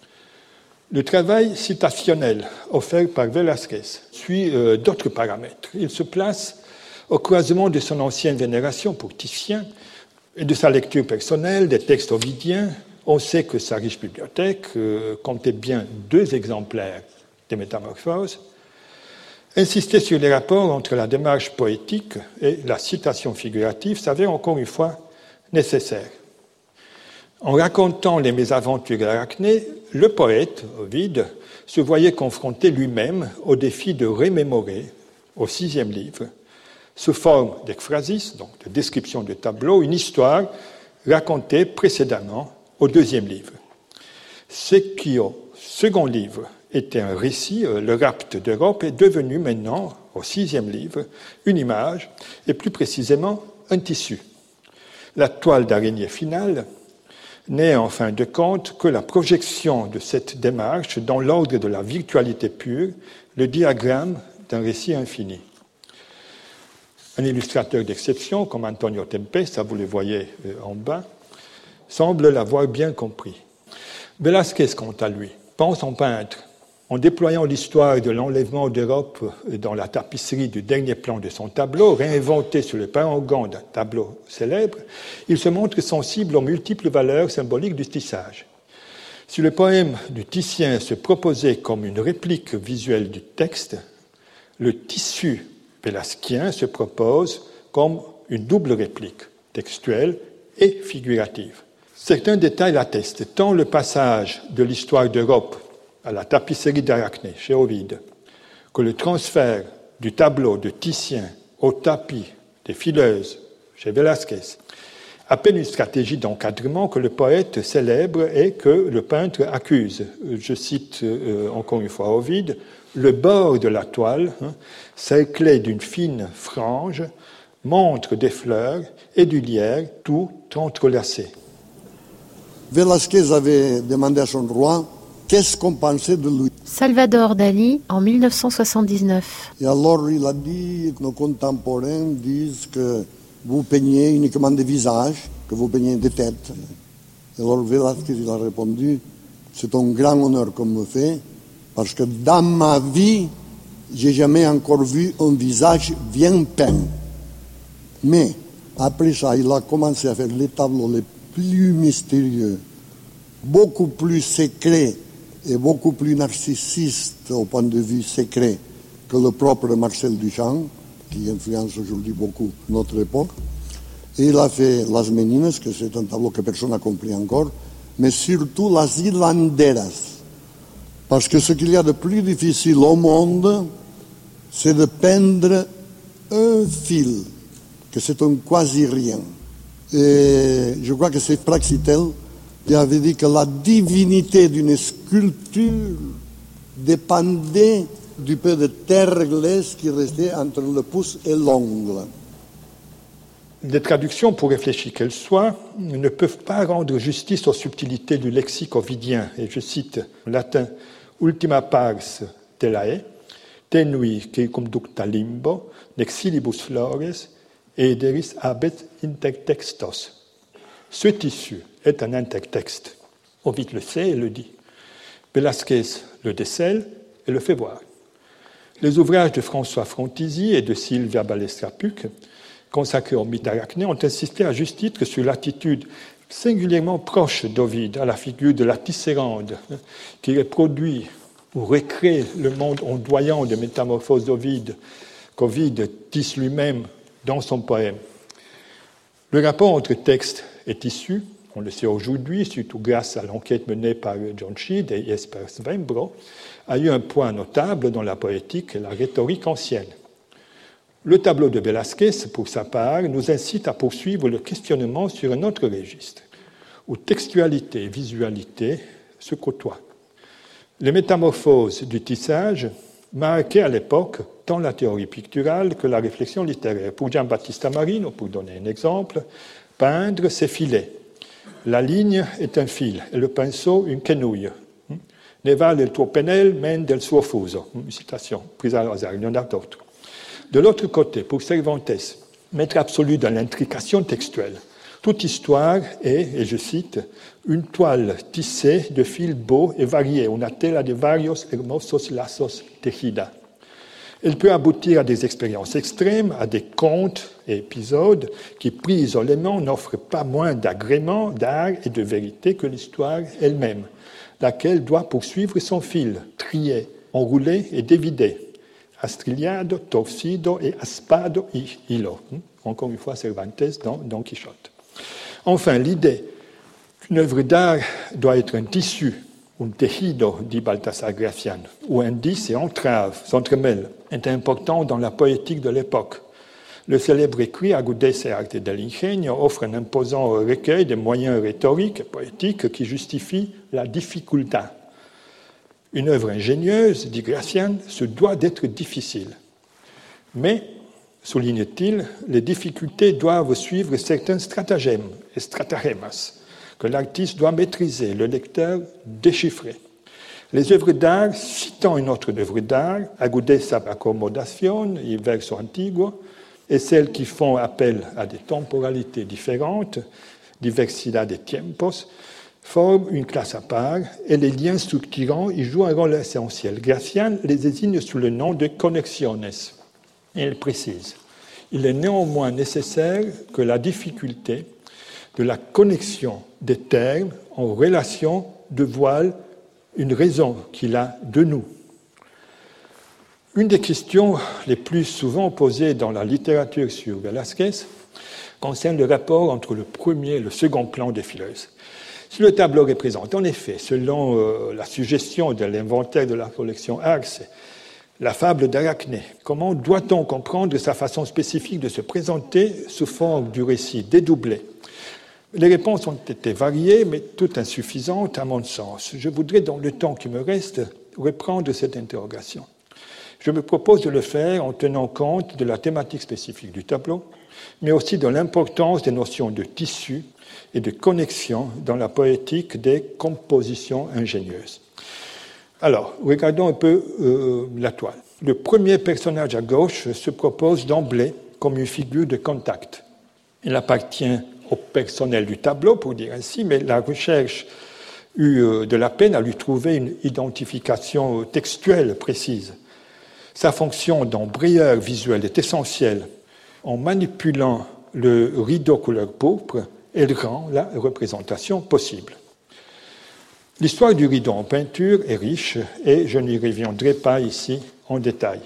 Le travail citationnel offert par Velázquez suit d'autres paramètres. Il se place au croisement de son ancienne vénération pour Titien et de sa lecture personnelle des textes ovidiens. On sait que sa riche bibliothèque comptait bien 2 exemplaires des Métamorphoses. Insister sur les rapports entre la démarche poétique et la citation figurative s'avère encore une fois nécessaire. En racontant les mésaventures d'Arachné, le poète, Ovide, se voyait confronté lui-même au défi de remémorer, au 6e livre, sous forme d'ekphrasis, donc de description de tableau, une histoire racontée précédemment au 2e livre. Ce qui, au 2e livre, était un récit, le rapt d'Europe, est devenu maintenant, au 6e livre, une image, et plus précisément un tissu. La toile d'araignée finale n'est en fin de compte que la projection de cette démarche dans l'ordre de la virtualité pure, le diagramme d'un récit infini. Un illustrateur d'exception, comme Antonio Tempesta, vous le voyez en bas, semble l'avoir bien compris. Velázquez, quant à lui, pense en peintre. En déployant l'histoire de l'enlèvement d'Europe dans la tapisserie du dernier plan de son tableau, réinventé sur le parangon d'un tableau célèbre, il se montre sensible aux multiples valeurs symboliques du tissage. Si le poème du Titien se proposait comme une réplique visuelle du texte, le tissu vélasquien se propose comme une double réplique, textuelle et figurative. Certains détails l'attestent, tant le passage de l'histoire d'Europe à la tapisserie d'Arachné, chez Ovide, que le transfert du tableau de Titien au tapis des fileuses, chez Velázquez, À peine une stratégie d'encadrement que le poète célèbre et que le peintre accuse. Je cite encore une fois Ovide, « Le bord de la toile, cerclé d'une fine frange, montre des fleurs et du lierre, tout entrelacé. » Velázquez avait demandé à son roi qu'est-ce qu'on pensait de lui. Salvador Dali, en 1979. Et alors il a dit que nos contemporains disent que vous peignez uniquement des visages, que vous peignez des têtes. Et alors Velázquez il a répondu, c'est un grand honneur qu'on me fait, parce que dans ma vie, j'ai jamais encore vu un visage bien peint. Mais après ça, il a commencé à faire les tableaux les plus mystérieux, beaucoup plus secrets et beaucoup plus narcissistes au point de vue secret que le propre Marcel Duchamp, qui influence aujourd'hui beaucoup notre époque. Et il a fait Las Meninas, que c'est un tableau que personne n'a compris encore, mais surtout Las Hilanderas. Parce que ce qu'il y a de plus difficile au monde, c'est de peindre un fil, que c'est un quasi-rien. Et je crois que c'est Praxitèle qui avait dit que la divinité d'une sculpture dépendait du peu de terre glaise qui restait entre le pouce et l'ongle. Les traductions, pour réfléchir qu'elles soient, ne peuvent pas rendre justice aux subtilités du lexique ovidien. Et je cite en latin « Ultima pars telae, tenui circumducta limbo, nexilibus flores, ederis habet intertextos ». Ce tissu est un intertexte. Ovide le sait et le dit. Velázquez le décèle et le fait voir. Les ouvrages de François Frontisy et de Sylvia Ballestra-Puch, consacrés au mythe d'Arachné, ont insisté à juste titre sur l'attitude singulièrement proche d'Ovide, à la figure de la Tisserande, qui reproduit ou recrée le monde ondoyant de métamorphose d'Ovide, qu'Ovide tisse lui-même dans son poème. Le rapport entre texte et tissu, on le sait aujourd'hui, surtout grâce à l'enquête menée par John Sheed et Jesper Svembro, a eu un point notable dans la poétique et la rhétorique ancienne. Le tableau de Velázquez, pour sa part, nous incite à poursuivre le questionnement sur un autre registre, où textualité et visualité se côtoient. Les métamorphoses du tissage marquaient à l'époque tant la théorie picturale que la réflexion littéraire. Pour Giambattista Marino, pour donner un exemple, peindre, c'est filer. La ligne est un fil et le pinceau une quenouille. Ne vale il tuo pennel men del suo fuso. Une citation prise à hasard, il y en a d'autres. De l'autre côté, pour Cervantes, maître absolu dans l'intrication textuelle, toute histoire est, et je cite, une toile tissée de fils beaux et variés, una tela de varios hermosos lazos tejida. Elle peut aboutir à des expériences extrêmes, à des contes et épisodes qui, pris isolément, n'offrent pas moins d'agrément, d'art et de vérité que l'histoire elle-même, laquelle doit poursuivre son fil, trié, enroulé et dévidé. Astriliado, torcido et aspado y hilo. Encore une fois, Cervantes dans Don Quichotte. Enfin, l'idée qu'une œuvre d'art doit être un tissu, un tejido, dit Baltasar Gracián, où indice et entrave s'entremêlent, est important dans la poétique de l'époque. Le célèbre écrit Agudeza e arte del ingenio offre un imposant recueil de moyens rhétoriques et poétiques qui justifient la difficulté. Une œuvre ingénieuse, dit Gracián, se doit d'être difficile. Mais, souligne-t-il, les difficultés doivent suivre certains stratagèmes et stratagemas que l'artiste doit maîtriser, le lecteur déchiffrer. Les œuvres d'art, citant une autre œuvre d'art, Agudeza accommodación y verso antiguo, et celles qui font appel à des temporalités différentes, diversidad de tiempos, forment une classe à part et les liens structurants y jouent un rôle essentiel. Gracián les désigne sous le nom de conexiones. Et il précise, il est néanmoins nécessaire que la difficulté de la connexion des termes en relation dévoile une raison qu'il a de nous. Une des questions les plus souvent posées dans la littérature sur Velázquez concerne le rapport entre le premier et le second plan des fileuses. Si le tableau représente, en effet, selon la suggestion de l'inventaire de la collection Arce, la fable d'Arachné, comment doit-on comprendre sa façon spécifique de se présenter sous forme du récit dédoublé? Les réponses ont été variées, mais toutes insuffisantes à mon sens. Je voudrais, dans le temps qui me reste, reprendre cette interrogation. Je me propose de le faire en tenant compte de la thématique spécifique du tableau, mais aussi de l'importance des notions de tissu et de connexion dans la poétique des compositions ingénieuses. Alors, regardons un peu la toile. Le premier personnage à gauche se propose d'emblée comme une figure de contact. Il appartient au personnel du tableau, pour dire ainsi, mais la recherche eut de la peine à lui trouver une identification textuelle précise. Sa fonction d'embrayeur visuel est essentielle. En manipulant le rideau couleur pourpre, elle rend la représentation possible. L'histoire du rideau en peinture est riche et je n'y reviendrai pas ici en détail.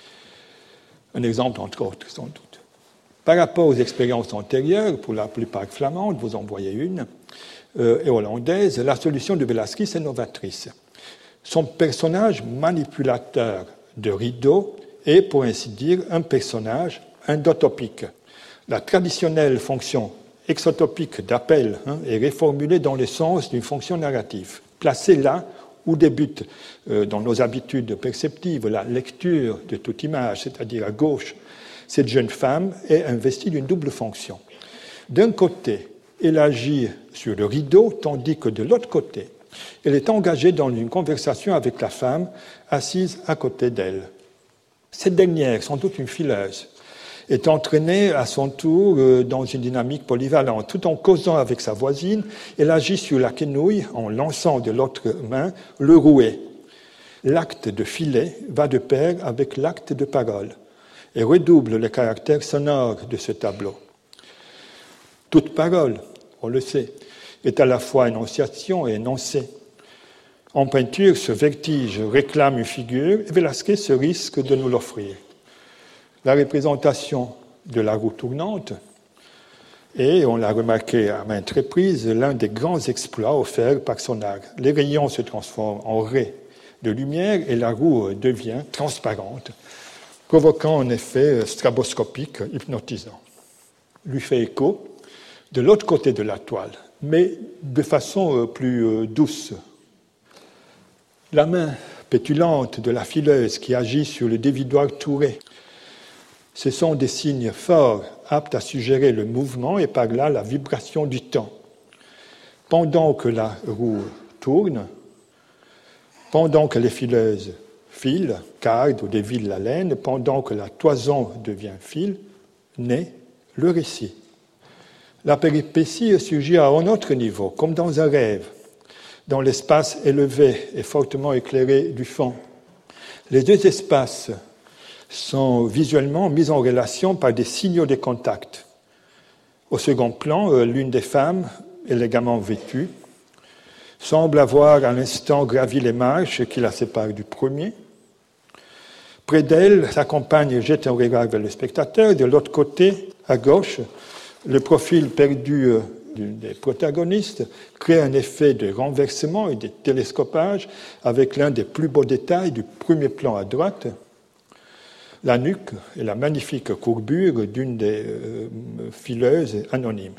Un exemple entre autres, sans doute. Par rapport aux expériences antérieures, pour la plupart flamandes, vous en voyez une, et hollandaise, la solution de Velázquez est novatrice. Son personnage manipulateur de rideau est, pour ainsi dire, un personnage endotopique. La traditionnelle fonction exotopique d'appel est réformulée dans le sens d'une fonction narrative, placée là où débute, dans nos habitudes perceptives, la lecture de toute image, c'est-à-dire à gauche. Cette jeune femme est investie d'une double fonction. D'un côté, elle agit sur le rideau, tandis que de l'autre côté, elle est engagée dans une conversation avec la femme assise à côté d'elle. Cette dernière, sans doute une fileuse, est entraînée à son tour dans une dynamique polyvalente. Tout en causant avec sa voisine, elle agit sur la quenouille en lançant de l'autre main le rouet. L'acte de filet va de pair avec l'acte de parole et redouble le caractère sonore de ce tableau. Toute parole, on le sait, est à la fois énonciation et énoncé. En peinture, ce vertige réclame une figure et Velázquez se risque de nous l'offrir. La représentation de la roue tournante est, on l'a remarqué à maintes reprises, l'un des grands exploits offerts par son art. Les rayons se transforment en raies de lumière et la roue devient transparente, provoquant un effet straboscopique hypnotisant. Lui fait écho de l'autre côté de la toile, mais de façon plus douce. La main pétulante de la fileuse qui agit sur le dévidoir touré, ce sont des signes forts, aptes à suggérer le mouvement et par là la vibration du temps. Pendant que la roue tourne, pendant que les fileuses filent, cardent ou dévillent la laine, pendant que la toison devient fil, naît le récit. La péripétie surgit à un autre niveau, comme dans un rêve, dans l'espace élevé et fortement éclairé du fond. Les deux espaces sont visuellement mis en relation par des signaux de contact. Au second plan, l'une des femmes, élégamment vêtue, semble avoir à l'instant gravi les marches qui la séparent du premier. Près d'elle, sa compagne jette un regard vers le spectateur. De l'autre côté, à gauche, le profil perdu des protagonistes crée un effet de renversement et de télescopage avec l'un des plus beaux détails du premier plan à droite, la nuque et la magnifique courbure d'une des fileuses anonymes.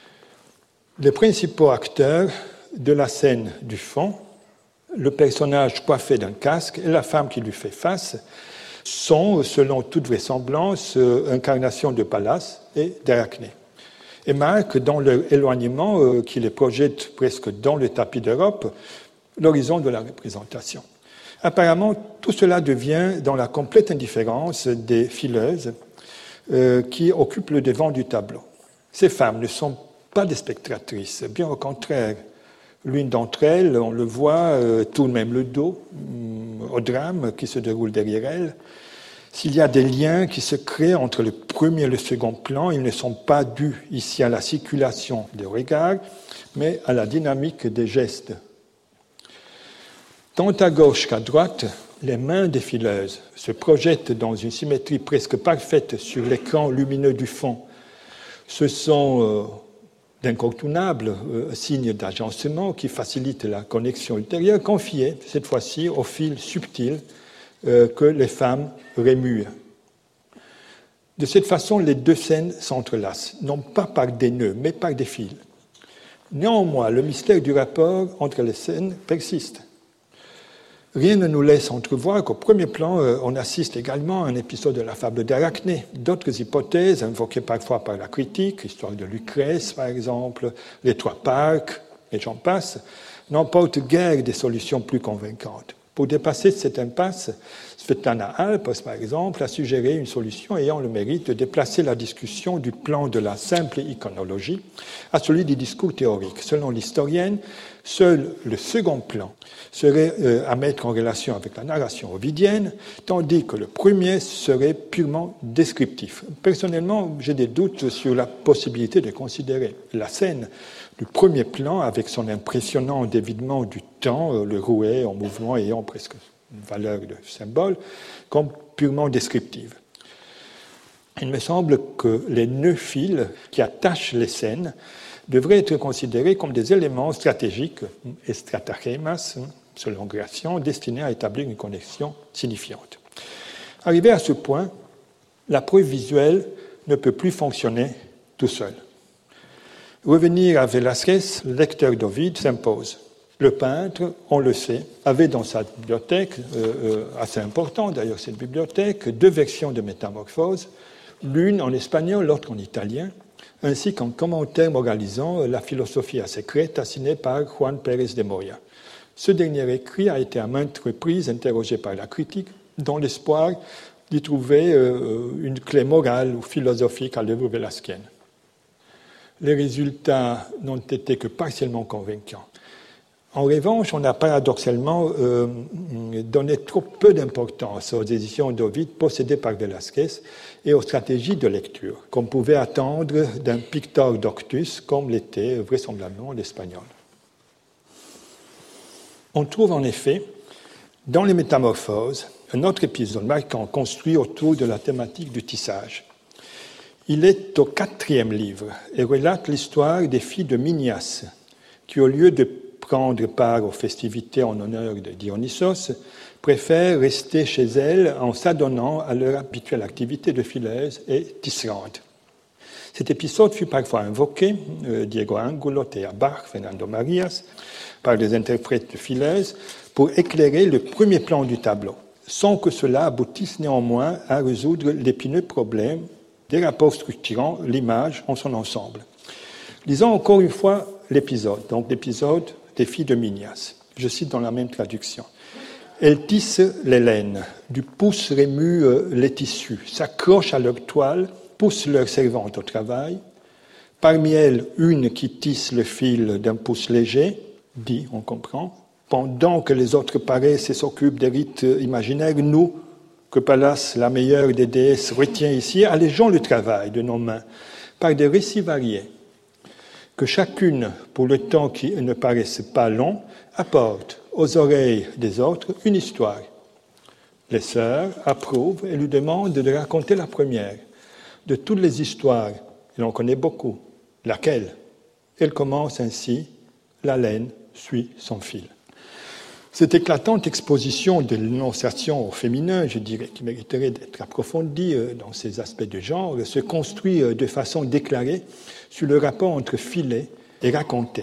Les principaux acteurs de la scène du fond, le personnage coiffé d'un casque et la femme qui lui fait face, sont, selon toute vraisemblance, incarnations de Pallas et d'Arachné, et marquent dans leur éloignement, qui les projette presque dans le tapis d'Europe, l'horizon de la représentation. Apparemment, tout cela devient dans la complète indifférence des fileuses qui occupent le devant du tableau. Ces femmes ne sont pas des spectatrices, bien au contraire. L'une d'entre elles, on le voit, tourne même le dos au drame qui se déroule derrière elle. S'il y a des liens qui se créent entre le premier et le second plan, ils ne sont pas dus ici à la circulation des regards, mais à la dynamique des gestes. Tant à gauche qu'à droite, les mains des fileuses se projettent dans une symétrie presque parfaite sur l'écran lumineux du fond. Ce sont d'incontournables signes d'agencement qui facilitent la connexion ultérieure, confiée cette fois-ci au fil subtil que les femmes remuent. De cette façon, les deux scènes s'entrelacent, non pas par des nœuds, mais par des fils. Néanmoins, le mystère du rapport entre les scènes persiste. Rien ne nous laisse entrevoir qu'au premier plan, on assiste également à un épisode de la fable d'Arachné. D'autres hypothèses, invoquées parfois par la critique, l'histoire de Lucrèce par exemple, les trois parcs, et j'en passe, n'emportent guère des solutions plus convaincantes. Pour dépasser cette impasse, Svetlana Alpers, par exemple, a suggéré une solution ayant le mérite de déplacer la discussion du plan de la simple iconologie à celui du discours théorique. Selon l'historienne, seul le second plan serait à mettre en relation avec la narration ovidienne, tandis que le premier serait purement descriptif. Personnellement, j'ai des doutes sur la possibilité de considérer la scène du premier plan, avec son impressionnant dévidement du temps, le rouet en mouvement ayant presque une valeur de symbole, comme purement descriptive. Il me semble que les nœuds fils qui attachent les scènes devraient être considérés comme des éléments stratégiques, et stratagèmas, selon Gratian, destinés à établir une connexion signifiante. Arrivé à ce point, la preuve visuelle ne peut plus fonctionner tout seul. Revenir à Velázquez, le lecteur d'Ovide s'impose. Le peintre, on le sait, avait dans sa bibliothèque, assez important d'ailleurs cette bibliothèque, 2 versions de Métamorphose, l'une en espagnol, l'autre en italien, ainsi qu'un commentaire moralisant la philosophie secrète assigné par Juan Pérez de Moya. Ce dernier écrit a été à maintes reprises interrogé par la critique, dans l'espoir d'y trouver une clé morale ou philosophique à l'œuvre vélasquienne. Les résultats n'ont été que partiellement convaincants. En revanche, on a paradoxalement donné trop peu d'importance aux éditions d'Ovide possédées par Velázquez et aux stratégies de lecture, qu'on pouvait attendre d'un pictor doctus, comme l'était vraisemblablement l'espagnol. On trouve en effet, dans les Métamorphoses, un autre épisode marquant construit autour de la thématique du tissage. Il est au 4e livre et relate l'histoire des filles de Minias, qui, au lieu de prendre part aux festivités en honneur de Dionysos, préfèrent rester chez elles en s'adonnant à leur habituelle activité de fileuse et tisserande. Cet épisode fut parfois invoqué, Diego Angulo, Thea Bach, Fernando Marias, par des interprètes de fileuses, pour éclairer le premier plan du tableau, sans que cela aboutisse néanmoins à résoudre l'épineux problème des rapports structurant l'image en son ensemble. Lisons encore une fois l'épisode, donc l'épisode des filles de Minias. Je cite dans la même traduction. Elles tissent les laines, du pouce remuent les tissus, s'accrochent à leur toile, poussent leurs servantes au travail. Parmi elles, une qui tisse le fil d'un pouce léger, dit, on comprend, pendant que les autres paraissent et s'occupent des rites imaginaires, nous, que Pallas, la meilleure des déesses, retient ici, allégeons le travail de nos mains par des récits variés, que chacune, pour le temps qui ne paraisse pas long, apporte aux oreilles des autres une histoire. Les sœurs approuvent et lui demandent de raconter la première. De toutes les histoires, il en connaît beaucoup. Laquelle? Elle commence ainsi, la laine suit son fil. Cette éclatante exposition de l'énonciation au féminin, je dirais, qui mériterait d'être approfondie dans ses aspects de genre, se construit de façon déclarée sur le rapport entre filet et raconté.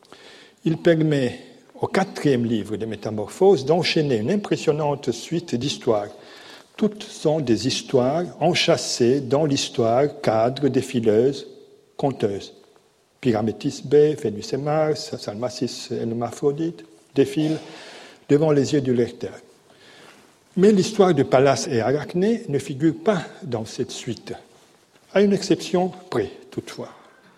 Il permet au 4e livre des Métamorphoses d'enchaîner une impressionnante suite d'histoires. Toutes sont des histoires enchâssées dans l'histoire cadre des fileuses conteuses. Pyramétis B, Vénus et Mars, Salmacis et l'Hermaphrodite défilent devant les yeux du lecteur. Mais l'histoire de Pallas et Arachné ne figure pas dans cette suite, à une exception près, toutefois.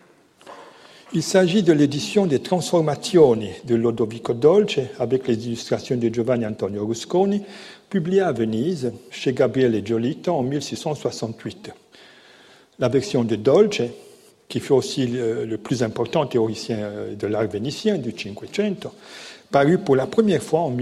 Il s'agit de l'édition des Transformazioni de Lodovico Dolce, avec les illustrations de Giovanni Antonio Rusconi, publiée à Venise, chez Gabriele Giolito en 1668. La version de Dolce, qui fut aussi le plus important théoricien de l'art vénitien du Cinquecento, parut pour la première fois en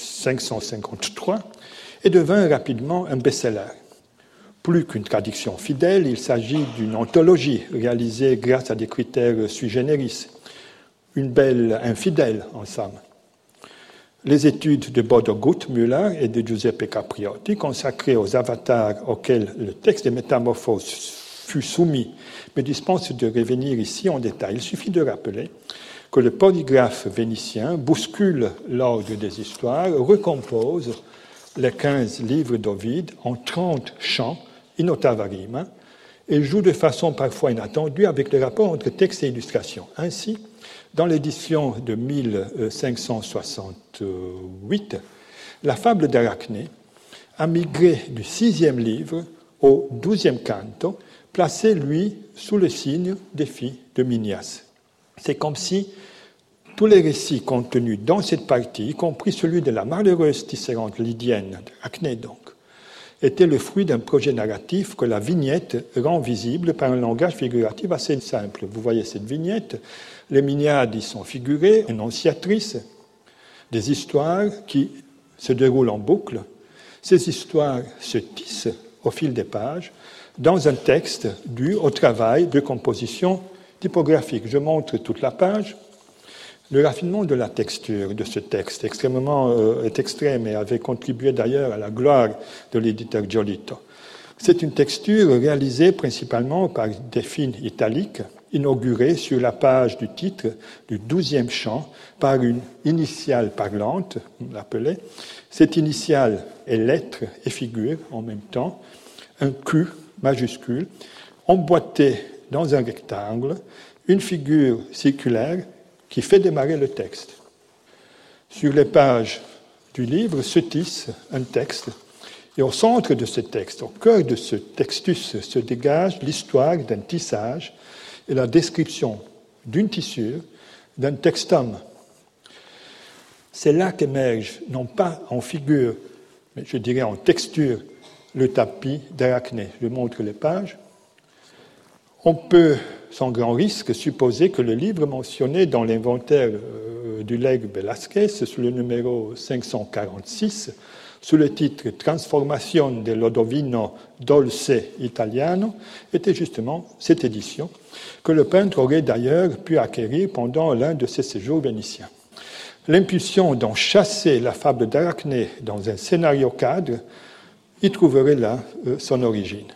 1553 et devint rapidement un best-seller. Plus qu'une traduction fidèle, il s'agit d'une anthologie réalisée grâce à des critères sui generis, une belle infidèle en somme. Les études de Bodo Guttmüller et de Giuseppe Capriotti, consacrées aux avatars auxquels le texte des Métamorphoses fut soumis, mais dispense de revenir ici en détail. Il suffit de rappeler que le polygraphe vénitien bouscule l'ordre des histoires, recompose les 15 livres d'Ovide en 30 chants in ottava rima et joue de façon parfois inattendue avec le rapport entre texte et illustration. Ainsi, dans l'édition de 1568, la fable d'Arachné a migré du 6e livre au 12e canto, placé, lui, sous le signe des filles de Minyas. C'est comme si tous les récits contenus dans cette partie, y compris celui de la malheureuse tisserante lydienne, d'Arachné donc, étaient le fruit d'un projet narratif que la vignette rend visible par un langage figuratif assez simple. Vous voyez cette vignette, les Minyades y sont figurées, énonciatrices, des histoires qui se déroulent en boucle. Ces histoires se tissent au fil des pages dans un texte dû au travail de composition typographique. Je montre toute la page. Le raffinement de la texture de ce texte est extrême et avait contribué d'ailleurs à la gloire de l'éditeur Giolito. C'est une texture réalisée principalement par des fines italiques, inaugurée sur la page du titre du 12e chant par une initiale parlante, on l'appelait. Cette initiale est lettre et figure en même temps, un Q majuscule, emboîté dans un rectangle, une figure circulaire qui fait démarrer le texte. Sur les pages du livre se tisse un texte, et au centre de ce texte, au cœur de ce textus, se dégage l'histoire d'un tissage et la description d'une tissure, d'un textum. C'est là qu'émerge, non pas en figure, mais je dirais en texture, le tapis d'Arachné. Je montre les pages. On peut, sans grand risque, supposer que le livre mentionné dans l'inventaire du legs Velázquez, sous le numéro 546, sous le titre Transformazione dell'Odovino dolce italiano, était justement cette édition que le peintre aurait d'ailleurs pu acquérir pendant l'un de ses séjours vénitiens. L'impulsion d'en chasser la fable d'Arachné dans un scénario cadre y trouverait là son origine.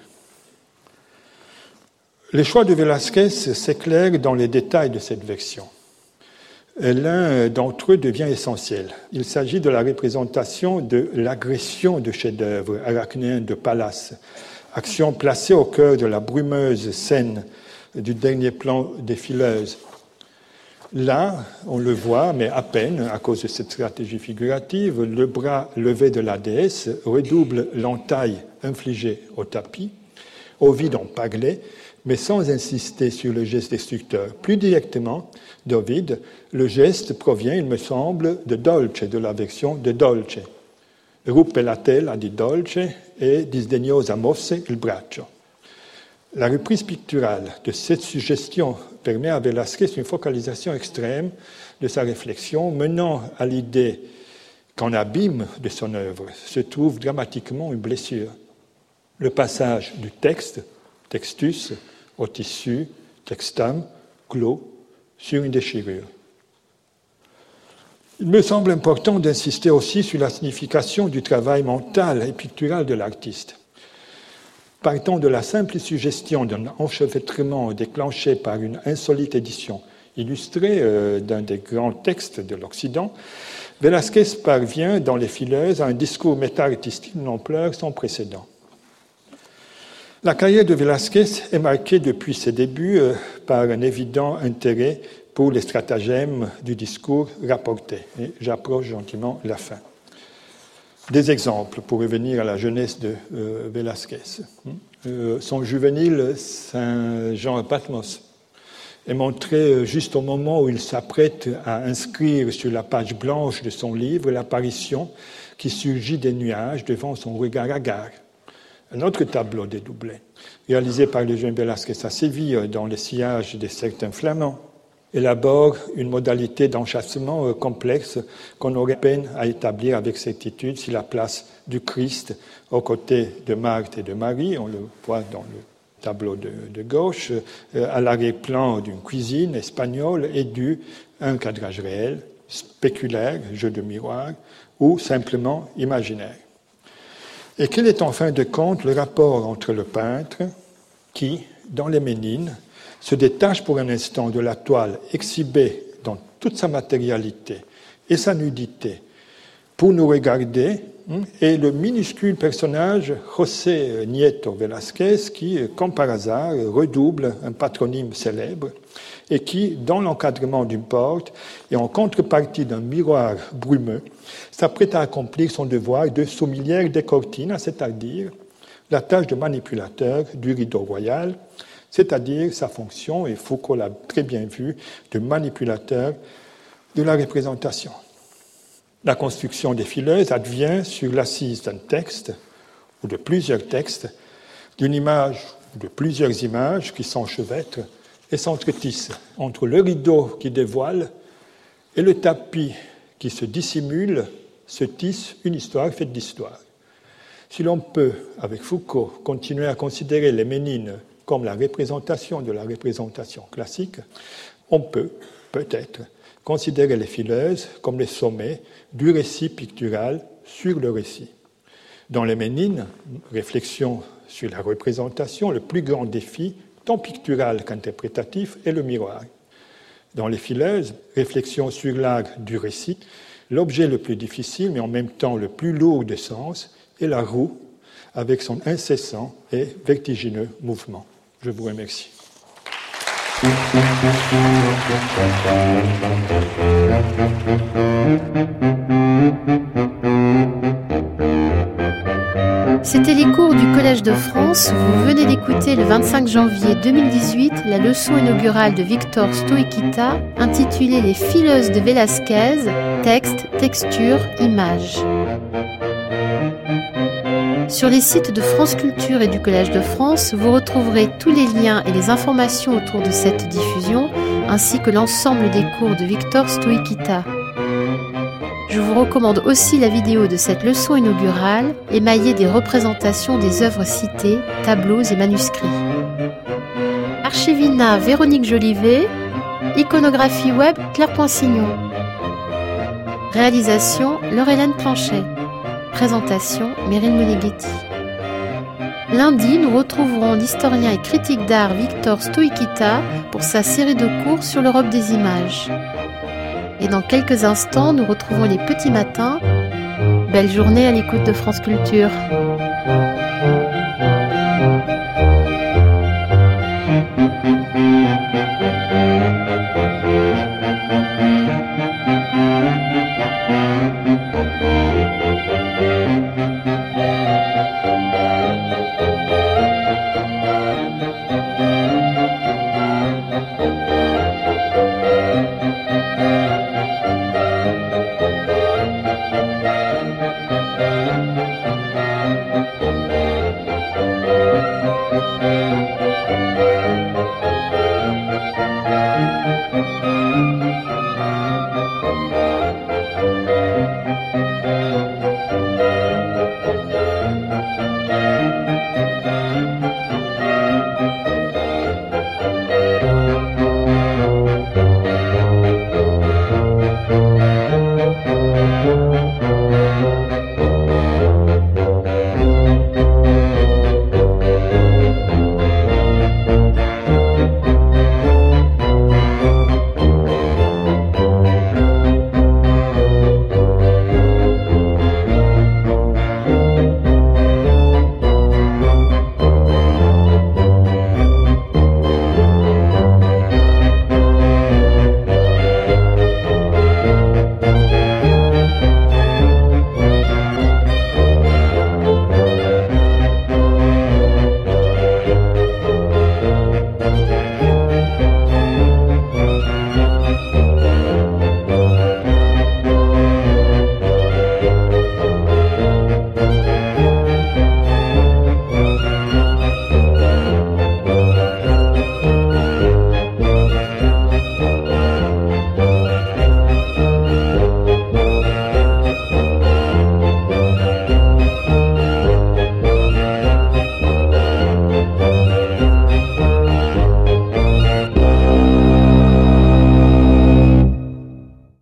Les choix de Velázquez s'éclairent dans les détails de cette version. L'un d'entre eux devient essentiel. Il s'agit de la représentation de l'agression de chef-d'œuvre arachnéen de Pallas, action placée au cœur de la brumeuse scène du dernier plan des fileuses. Là, on le voit, mais à peine, à cause de cette stratégie figurative, le bras levé de la déesse redouble l'entaille infligée au tapis. Ovide en parlait, mais sans insister sur le geste destructeur. Plus directement, d'Ovide, le geste provient, il me semble, de dolce, de la version de dolce. Ruppe la tela di dolce et disdegnosa mosse il braccio. La reprise picturale de cette suggestion permet à Velázquez une focalisation extrême de sa réflexion, menant à l'idée qu'en abîme de son œuvre se trouve dramatiquement une blessure. Le passage du texte, textus, au tissu, textum, clos, sur une déchirure. Il me semble important d'insister aussi sur la signification du travail mental et pictural de l'artiste. Partant de la simple suggestion d'un enchevêtrement déclenché par une insolite édition illustrée d'un des grands textes de l'Occident, Velázquez parvient dans Les Fileuses à un discours méta-artistique d'une ampleur sans précédent. La carrière de Velázquez est marquée depuis ses débuts par un évident intérêt pour les stratagèmes du discours rapporté. Et j'approche gentiment la fin. Des exemples pour revenir à la jeunesse de Velázquez. Son juvénile Saint-Jean à Patmos est montré juste au moment où il s'apprête à inscrire sur la page blanche de son livre l'apparition qui surgit des nuages devant son regard hagard. Un autre tableau dédoublé, réalisé par le jeune Velázquez à Séville dans le sillage de certains flamands, élabore une modalité d'enchâssement complexe qu'on aurait peine à établir avec certitude si la place du Christ aux côtés de Marthe et de Marie, on le voit dans le tableau de gauche, à l'arrière-plan d'une cuisine espagnole est due à un cadrage réel, spéculaire, jeu de miroir, ou simplement imaginaire. Et quel est en fin de compte le rapport entre le peintre qui, dans les Ménines, se détache pour un instant de la toile exhibée dans toute sa matérialité et sa nudité pour nous regarder, et le minuscule personnage José Nieto Velázquez qui, comme par hasard, redouble un patronyme célèbre et qui, dans l'encadrement d'une porte et en contrepartie d'un miroir brumeux, s'apprête à accomplir son devoir de sommelière des cortines, c'est-à-dire la tâche de manipulateur du rideau royal, c'est-à-dire sa fonction, et Foucault l'a très bien vu, de manipulateur de la représentation. La construction des fileuses advient sur l'assise d'un texte, ou de plusieurs textes, d'une image ou de plusieurs images qui s'enchevêtrent et s'entretissent entre le rideau qui dévoile et le tapis qui se dissimule, se tisse une histoire faite d'histoire. Si l'on peut, avec Foucault, continuer à considérer les Ménines comme la représentation de la représentation classique, on peut, peut-être, considérer les fileuses comme les sommets du récit pictural sur le récit. Dans les Ménines, réflexion sur la représentation, le plus grand défi, tant pictural qu'interprétatif, est le miroir. Dans les fileuses, réflexion sur l'art du récit, l'objet le plus difficile, mais en même temps le plus lourd de sens, est la roue, avec son incessant et vertigineux mouvement. Je vous remercie. C'était les cours du Collège de France. Vous venez d'écouter le 25 janvier 2018 la leçon inaugurale de Victor Stoïkita intitulée « Les fileuses de Velázquez, texte, texture, image ». Sur les sites de France Culture et du Collège de France, vous retrouverez tous les liens et les informations autour de cette diffusion, ainsi que l'ensemble des cours de Victor Stoïkita. Je vous recommande aussi la vidéo de cette leçon inaugurale, émaillée des représentations des œuvres citées, tableaux et manuscrits. Archivina Véronique Jolivet, iconographie web Claire Poinsignon. Réalisation Laure-Hélène Planchet. Présentation Meryl Moneghetti. Lundi, nous retrouverons l'historien et critique d'art Victor Stoïkita pour sa série de cours sur l'Europe des images. Et dans quelques instants, nous retrouvons les petits matins. Belle journée à l'écoute de France Culture.